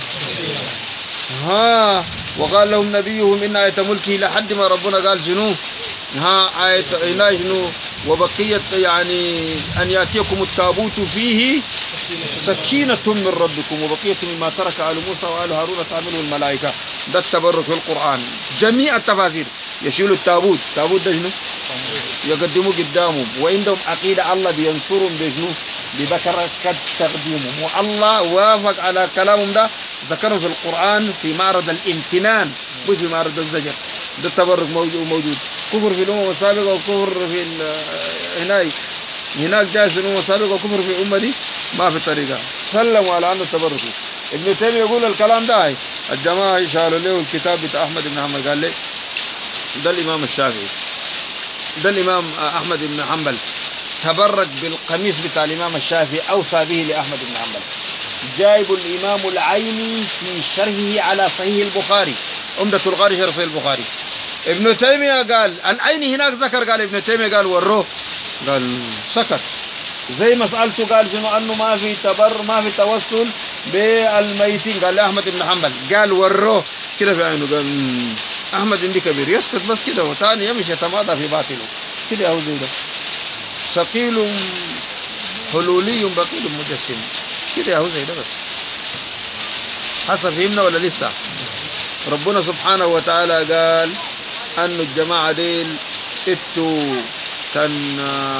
ها وقال لهم نبيهم ان ايه ملكه لحد ما ربنا قال شنو؟ ها ايه اله شنو؟ وبقيه يعني ان ياتيكم التابوت فيه سكينة من ربكم وبقية مما ترك آل موسى وآل هارون تعمله الملائكة. ده التبرك في القرآن جميع التفاسير. يشيلوا التابوت التابوت ده شنو؟ يقدموا قدامهم وعندهم عقيدة الله بينصرهم بشنو؟ بذكر قد تقديمهم والله وافق على كلامهم. ده ذكرهم في القرآن في معرض الامتنان مش في معرض الزجر. ده التبرك موجود موجود. كفر في الأمم السابقة وكفر في هناك هناك جاء في الأمم السابقة وكفر في الأمة دي ما في طريقة. سلموا على أنه التبرك. ابن تيمية يقول الكلام ده الجماعة شالوا له الكتاب بتاع أحمد بن حنبل قال لي ده الإمام الشافعي ده الإمام أحمد بن حنبل تبرك بالقميص بتاع الإمام الشافعي أوصى به لأحمد بن حنبل. جايب الإمام العيني في شرحه على صحيح البخاري عمدة القاري شرح صحيح البخاري. ابن تيمية قال العيني هناك ذكر قال ابن تيمية قال وروه قال سكت. زي ما سألته قال شنو انه ما في تبر ما في توسل بالميتين قال لأحمد بن حنبل قال وروه كده في عينه قال احمد عندي كبير يسكت بس كده وثاني يمشي يتمادى في باطله كده هو زي ده ثقيل حلولي بقيل مجسم كده هو زي ده بس. حسب فهمنا ولا لسه؟ ربنا سبحانه وتعالى قال أن الجماعة ديل اتوا كان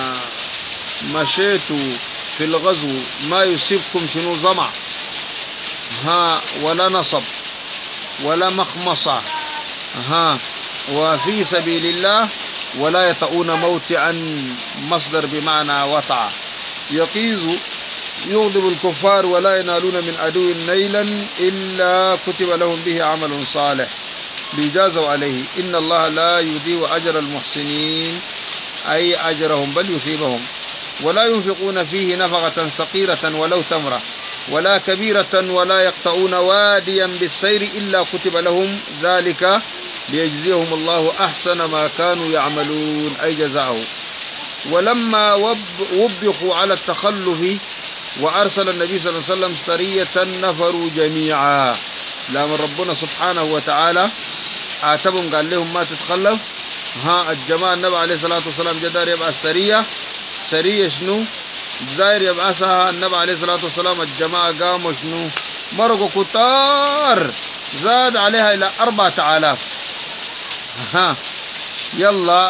مشيتوا في الغزو ما يصيبكم شنو ظمع ها ولا نصب ولا مخمصة ها وفي سبيل الله ولا يطؤون موطئا مصدر بمعنى وطع. يقيز يغضب الكفار ولا ينالون من عدو نيلا إلا كتب لهم به عمل صالح ليجازوا عليه إن الله لا يضيع أجر المحسنين أي أجرهم بل يثيبهم. ولا ينفقون فيه نفقة صغيرة ولو تمرة ولا كبيرة ولا يقطعون واديا بالسير إلا كتب لهم ذلك ليجزيهم الله أحسن ما كانوا يعملون أي جزاءه. ولما وبخوا على التخلف وأرسل النبي صلى الله عليه وسلم سرية نفروا جميعا، لما ربنا سبحانه وتعالى عاتبهم قال لهم ما تتخلف. ها الجماعة النبي عليه الصلاة والسلام جدار يبقى السرية سرية شنو داير يبعثها النبي عليه الصلاة والسلام. الجماعة قاموا شنو مرقوا كتار زاد عليها إلى أربعة آلاف. ها يلا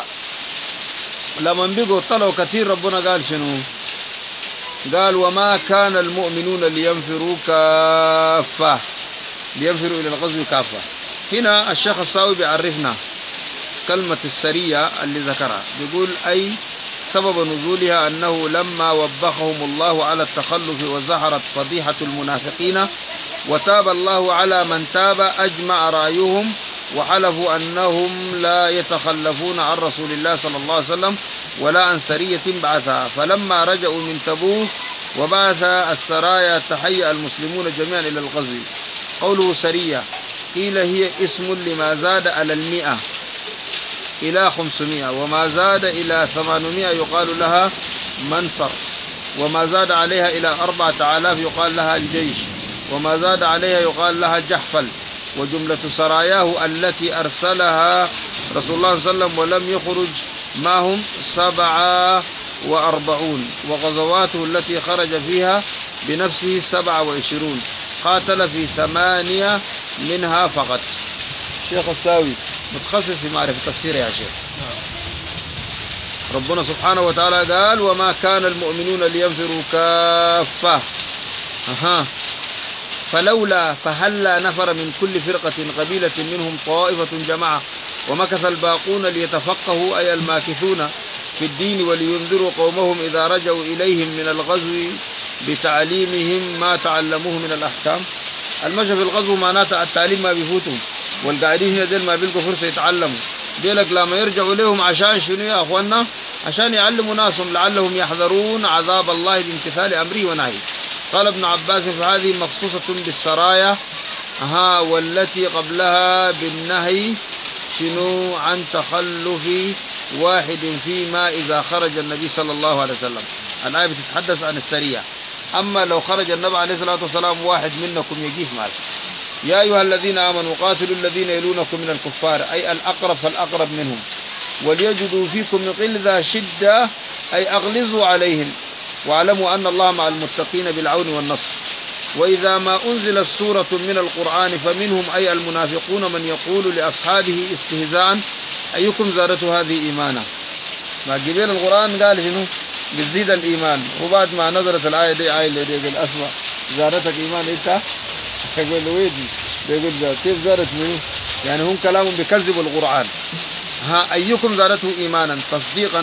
لما بقوا طلعوا كثير ربنا قال شنو؟ قال وما كان المؤمنون لينفروا كافة لينفروا إلى الغزو كافة. هنا الشيخ الصاوي بيعرفنا كلمة السرية اللي ذكرها، بيقول أي سبب نزولها أنه لما وبخهم الله على التخلف وظهرت فضيحة المنافقين وتاب الله على من تاب أجمع رأيهم وحلفوا أنهم لا يتخلفون عن رسول الله صلى الله عليه وسلم ولا عن سرية بعثها. فلما رجعوا من تبوك وبعث السرايا تحيأ المسلمون جميعا إلى الغزو. قوله سرية قيل هي اسم لما زاد على المئة إلى خمسمائة وما زاد إلى ثمانمائة يقال لها منصر وما زاد عليها إلى أربعة آلاف يقال لها الجيش وما زاد عليها يقال لها جحفل. وجملة سراياه التي أرسلها رسول الله صلى الله عليه وسلم ولم يخرج معهم سبعة وأربعون وغزواته التي خرج فيها بنفسه سبعة وعشرون قاتل في ثمانية منها فقط. شيخ الساوي متخصص في معرفة تفسير يا شيخ. ربنا سبحانه وتعالى قال وما كان المؤمنون لينفروا كافة. أها فلولا فهلا نفر من كل فرقة قبيلة منهم طائفة جماعة ومكث الباقون ليتفقهوا أي الماكثون في الدين ولينذروا قومهم إذا رجعوا إليهم من الغزو بتعليمهم ما تعلموه من الأحكام. المشي في الغزو معناته التعليم ما بيفوتهم والقاعدين هنا ديل ما بيلقوا فرصة يتعلموا ديلك لما يرجعوا لهم عشان شنو يا أخوانا؟ عشان يعلموا ناسهم لعلهم يحذرون عذاب الله بامتثال أمره ونهيه. قال ابن عباس فهذه مخصوصة بالسرايا ها والتي قبلها بالنهي شنو عن تخلف واحد فيما إذا خرج النبي صلى الله عليه وسلم. الآية بتتحدث عن السرية. أما لو خرج النبي عليه الصلاة والسلام واحد منكم يجيف مال يا أيها الذين آمنوا قاتلوا الذين يلونكم من الكفار أي الأقرب فالأقرب منهم وليجدوا فيكم غلظة شدة أي أغلظوا عليهم واعلموا أن الله مع المتقين بالعون والنصر. وإذا ما أنزلت سورة من القرآن فمنهم أي المنافقون من يقول لأصحابه استهزاء أيكم زادته هذه إيمانا. مع قبيل القرآن قال شنو بتزيد الإيمان وبعد ما نزلت الآية دي آية اللي يقول أسمع زادتك إيمان إنت يقول ويدي بيقول كيف زادت منه يعني هم كلامهم بيكذبوا القرآن. ها أيكم زادته إيمانا تصديقا.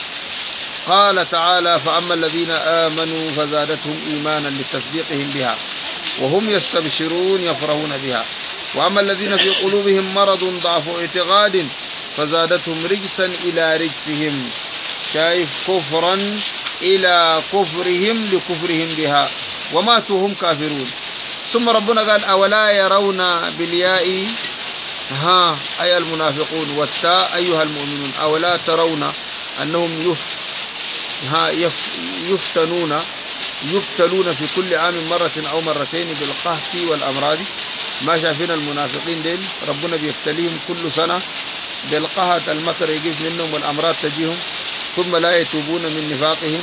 قال تعالى فأما الذين آمنوا فزادتهم إيمانا لتصديقهم بها وهم يستبشرون يفرحون بها. وأما الذين في قلوبهم مرض ضعف اعتقاد فزادتهم رجسا إلى رجسهم شايف كفرا إلى كفرهم لكفرهم بها وماتوا هم كافرون. ثم ربنا قال أولا يرون بالياء ها أي المنافقون والتاء أيها المؤمنون أولا ترون أنهم يف ها يف يفتنون يبتلون في كل عام مرة أو مرتين بالقحط والأمراض. ما شايفين المنافقين دين ربنا بيبتليهم كل سنة بالقحط المطر يجيب منهم والأمراض تجيهم ثم لا يتوبون من نفاقهم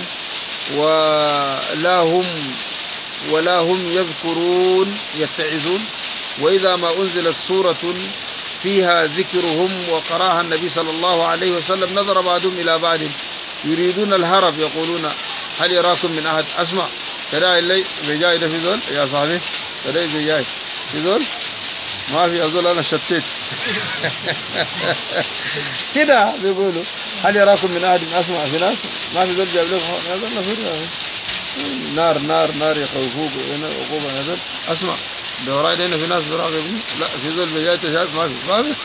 ولا هم ولا هم يذكرون يتعظون. وإذا ما أنزلت سورة فيها ذكرهم وقراها النبي صلى الله عليه وسلم نظر بعضهم إلى بعض يريدون الهرب يقولون هل يراكم من أحد. أسمع ترى اللي بجاي ده في ذول يا صاحبي ترى بجاي في ذول ما في أقول أنا شتيت كده بيقولوا هل يراكم من أحد أسمع في ناس ما في زول جاب لكم هذا نفر نار نار نار يخوفوك هنا عقوبة نزل أسمع بوراي هنا في ناس براقبين لا في زول بجاي تشاهد ما في ما في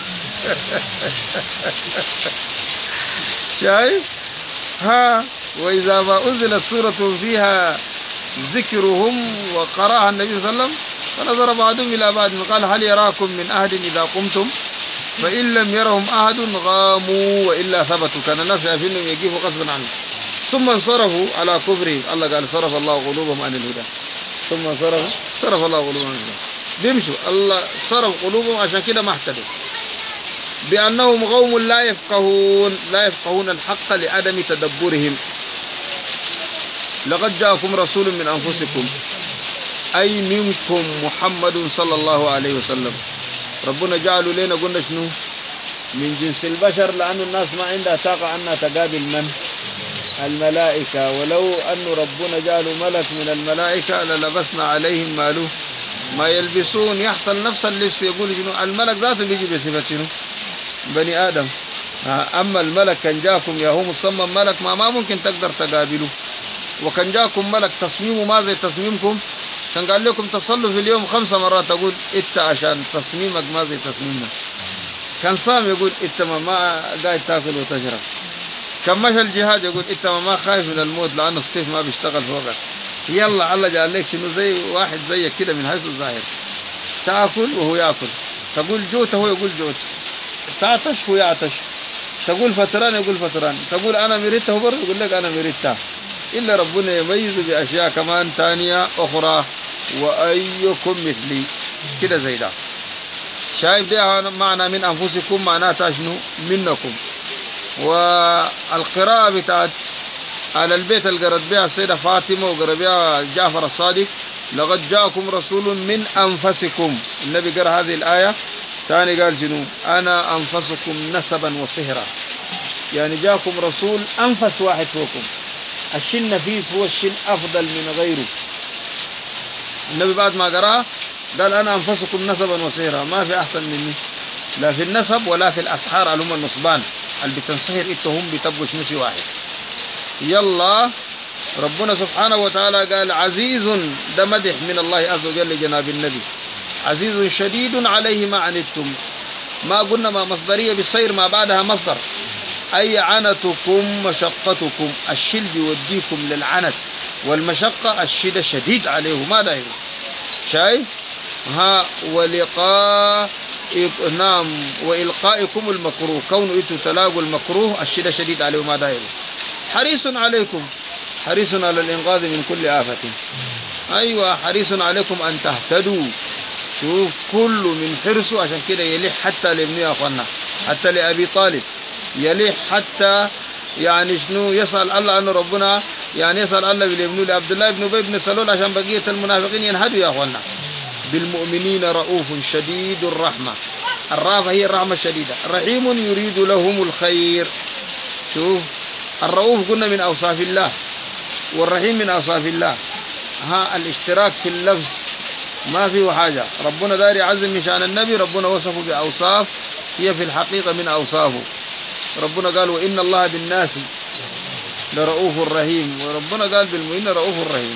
شايف ها وإذا ما أنزلت سورة فيها ذكرهم وقرأها النبي صلى الله عليه وسلم فنظر بعضهم إلى بعض قال هل يراكم من أحد إذا قمتم فإن لم يرهم أحد غاموا وإلا ثبتوا كان الناس شايفينهم يجيبوا غصبا عنهم ثم انصرفوا على كفرهم الله قال صرف الله قلوبهم عن الهدى ثم انصرفوا صرف الله قلوبهم عن الهدى بيمشوا الله صرف قلوبهم عشان كده ما اهتدوا بأنهم قوم لا يفقهون لا يفقهون الحق لعدم تدبرهم لقد جاءكم رسول من أنفسكم أي منكم محمد صلى الله عليه وسلم ربنا جعلوا لنا قلنا شنو من جنس البشر لأن الناس ما عندها طاقة أنها تقابل من الملائكة ولو أن ربنا جعلوا ملك من الملائكة للبسنا عليهم ماله ما يلبسون يحصل نفس اللبس يقول شنو الملك ذاته بيجي بصفة شنو بني آدم أما الملك كان جاكم يا هو مصمم ملك ما ما ممكن تقدر تقابله وكان جاكم ملك تصميمه ما زي تصميمكم كان قال لكم تصلوا في اليوم خمس مرات تقول إنت عشان تصميمك ما زي تصميمنا كان صام يقول إنت ما قاعد تاكل وتشرب كان مشى الجهاد يقول إنت ما خايف من الموت لأن الصيف ما بيشتغل فوقك يلا الله جعل لك شنو زي واحد زيك كده من حيث الظاهر تاكل وهو ياكل تقول جوت هو يقول جوت تعطش هو يعطش تقول فتران يقول فتران تقول أنا مريته برضه يقول لك أنا مريته إلا ربنا يميز بأشياء كمان تانية أخرى وأيكم مثلي كده زي ده شايف ده معنى من أنفسكم معناتها شنو منكم والقراءة بتاعت على البيت اللي قرأت بها السيدة فاطمة وقرأ بها جعفر الصادق لقد جاءكم رسول من أنفسكم النبي قرأ هذه الآية ثاني قال شنو أنا أنفسكم نسبا وصهرا يعني جاءكم رسول أنفس واحد فوقكم الشيء النفيس هو الشيء أفضل من غيره النبي بعد ما قرأ قال أنا أنفسكم نسبا وصهرا ما في أحسن مني لا في النسب ولا في الأسحار على هم النصبان اللي بتنصهر إتهم بتبقوا شمسي واحد يلا ربنا سبحانه وتعالى قال عزيز ده مدح من الله عز وجل لجناب النبي عزيز شديد عليه ما عنتم ما قلنا ما مصدرية بالصير ما بعدها مصدر أي عنتكم مشقتكم الشل بيوديكم للعنت والمشقة الشدة شديد عليه ما داير شايف ها ولقاء نعم وإلقائكم المكروه كونوا إنتوا تلاقوا المكروه الشدة شديد عليه ما داير حريص عليكم حريص على الإنقاذ من كل آفة أيوة حريص عليكم أن تهتدوا شوف كل من حرصه عشان كده يلح حتى لابني أخوانا حتى لأبي طالب يلح حتى يعني شنو يسأل الله أن ربنا يعني يسأل الله بالابن لعبد الله بن أبي بن سلول عشان بقية المنافقين ينهدوا يا أخوانا بالمؤمنين رؤوف شديد الرحمة الرافة هي الرحمة الشديدة رحيم يريد لهم الخير شوف الرؤوف قلنا من أوصاف الله والرحيم من أوصاف الله ها الاشتراك في اللفظ ما فيه حاجة ربنا داري يعزم من شأن النبي ربنا وصفه بأوصاف هي في الحقيقة من أوصافه ربنا قال وإن الله بالناس لرؤوف رحيم وربنا قال بالمؤمنين رؤوف رحيم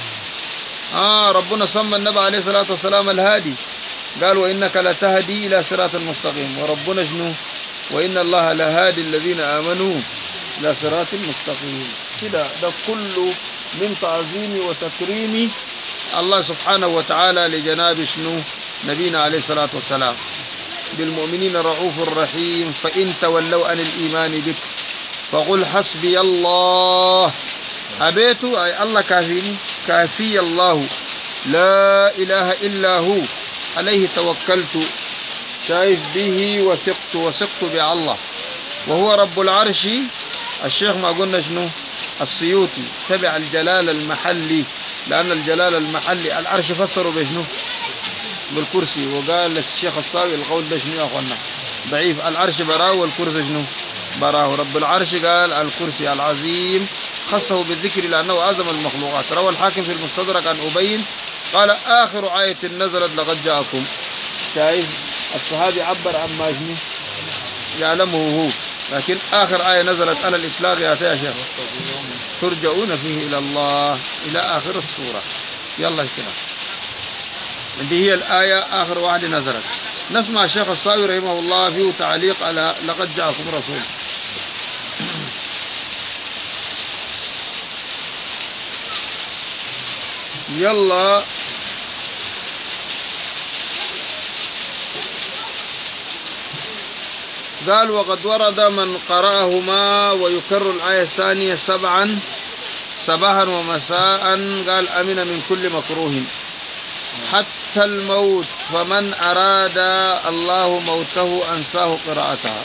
آه ربنا سمى النبي عليه الصلاة والسلام الهادي قال وإنك لتهدي إلى صراط مستقيم وربنا شنو وإن الله لهادي الذين آمنوا إلى صراط مستقيم كده ده كله من تعظيم وتكريم الله سبحانه وتعالى لجناب شنو نبينا عليه الصلاة والسلام بالمؤمنين رؤوف رحيم فإن تولوا عن الإيمان بك فقل حسبي الله أبيت أي الله كافيني كافي الله لا إله إلا هو عليه توكلت شايف به وثقت وثقت بالله وهو رب العرش الشيخ ما قلنا شنو السيوطي تبع الجلال المحلي لأن الجلال المحلي العرش فسروا بشنو بالكرسي وقال الشيخ الصاوي القول ده شنو يا أخوانا ضعيف العرش براه والكرسي شنو براه رب العرش قال الكرسي العظيم خصه بالذكر لأنه أعظم المخلوقات روى الحاكم في المستدرك عن أبين قال آخر آية نزلت لقد جاءكم شايف الصحابي عبر عن ما شنو يعلمه هو، لكن آخر آية نزلت على الإطلاق يا شيخ ترجعون فيه إلى الله إلى آخر السورة. يلا كده دي هي الآية آخر واحدة نزلت. نسمع الشيخ الصاوي رحمه الله فيه تعليق على لقد جاءكم رسول. يلا قال وقد ورد من قرأهما ويكرر الآية الثانية سبعا صباحا ومساء قال أمن من كل مكروه حتى الموت فمن أراد الله موته أنساه قراءتها.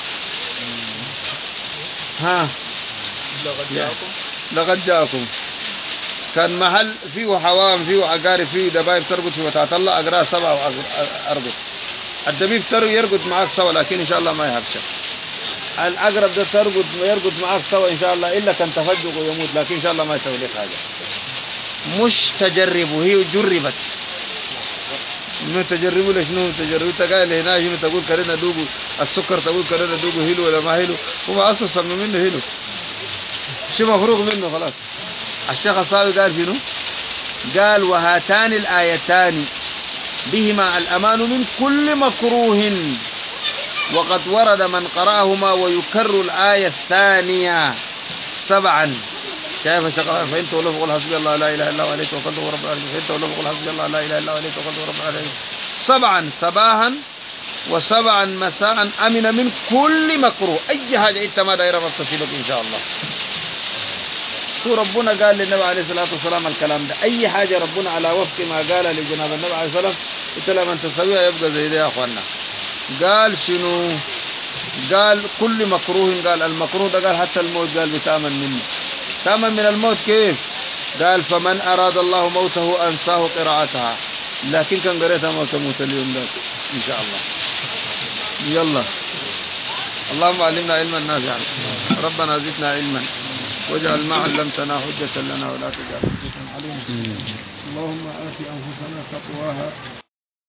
ها لقد جاءكم لقد جاءكم كان محل فيه حوام فيه عقارب فيه دبايب ترقد في وتعت الله أقرأ سبعة وأرقد. الدبيب ترقد يرقد معك سوا لكن إن شاء الله ما يهبشك. الأقرب ده ترقد يرقد معك سوا إن شاء الله إلا كان تفجق ويموت لكن إن شاء الله ما يسوي لك حاجة. مش تجرب وهي جربت. إنه تجربوا ليش نو تجربوا تقال هنا شنو تقول كرنا دوبو السكر تقول كرنا دوبو هيلو ولا ما هيلو هو أصلا سمى منه هيلو شو مفروغ منه خلاص. الشيخ الصاوي قال شنو؟ قال وهاتان الآيتان بهما الأمان من كل مكروه وقد ورد من قرأهما ويكرر الآية الثانية سبعا. شايف الشيخ فإن تولوا فقل حسبي الله لا إله إلا هو عليه توكلت ورب العالمين. فإن تولوا فقل حسبي الله لا إله إلا هو عليه توكلت ورب العالمين. سبعا صباحا وسبعا مساء أمن من كل مكروه. أي حاجة أنت ما دايرة ما تصيبك إن شاء الله. شو ربنا قال للنبي عليه الصلاة والسلام الكلام ده. أي حاجة ربنا على وفق ما قال لجناب النبي عليه الصلاة والسلام أنت لما تسويها يبقى زي ده يا أخوانا. قال شنو؟ قال كل مكروه. قال المكروه ده قال حتى الموت قال بتأمن منه. تأمن من الموت كيف؟ قال فمن أراد الله موته أنساه قراءتها. لكن كان قريتها ما تموت اليوم ده إن شاء الله. يلا اللهم علمنا علما نافعا ربنا زدنا علما واجعل ما علمتنا حجة لنا ولا تجعل حجة علينا. اللهم آت أنفسنا تقواها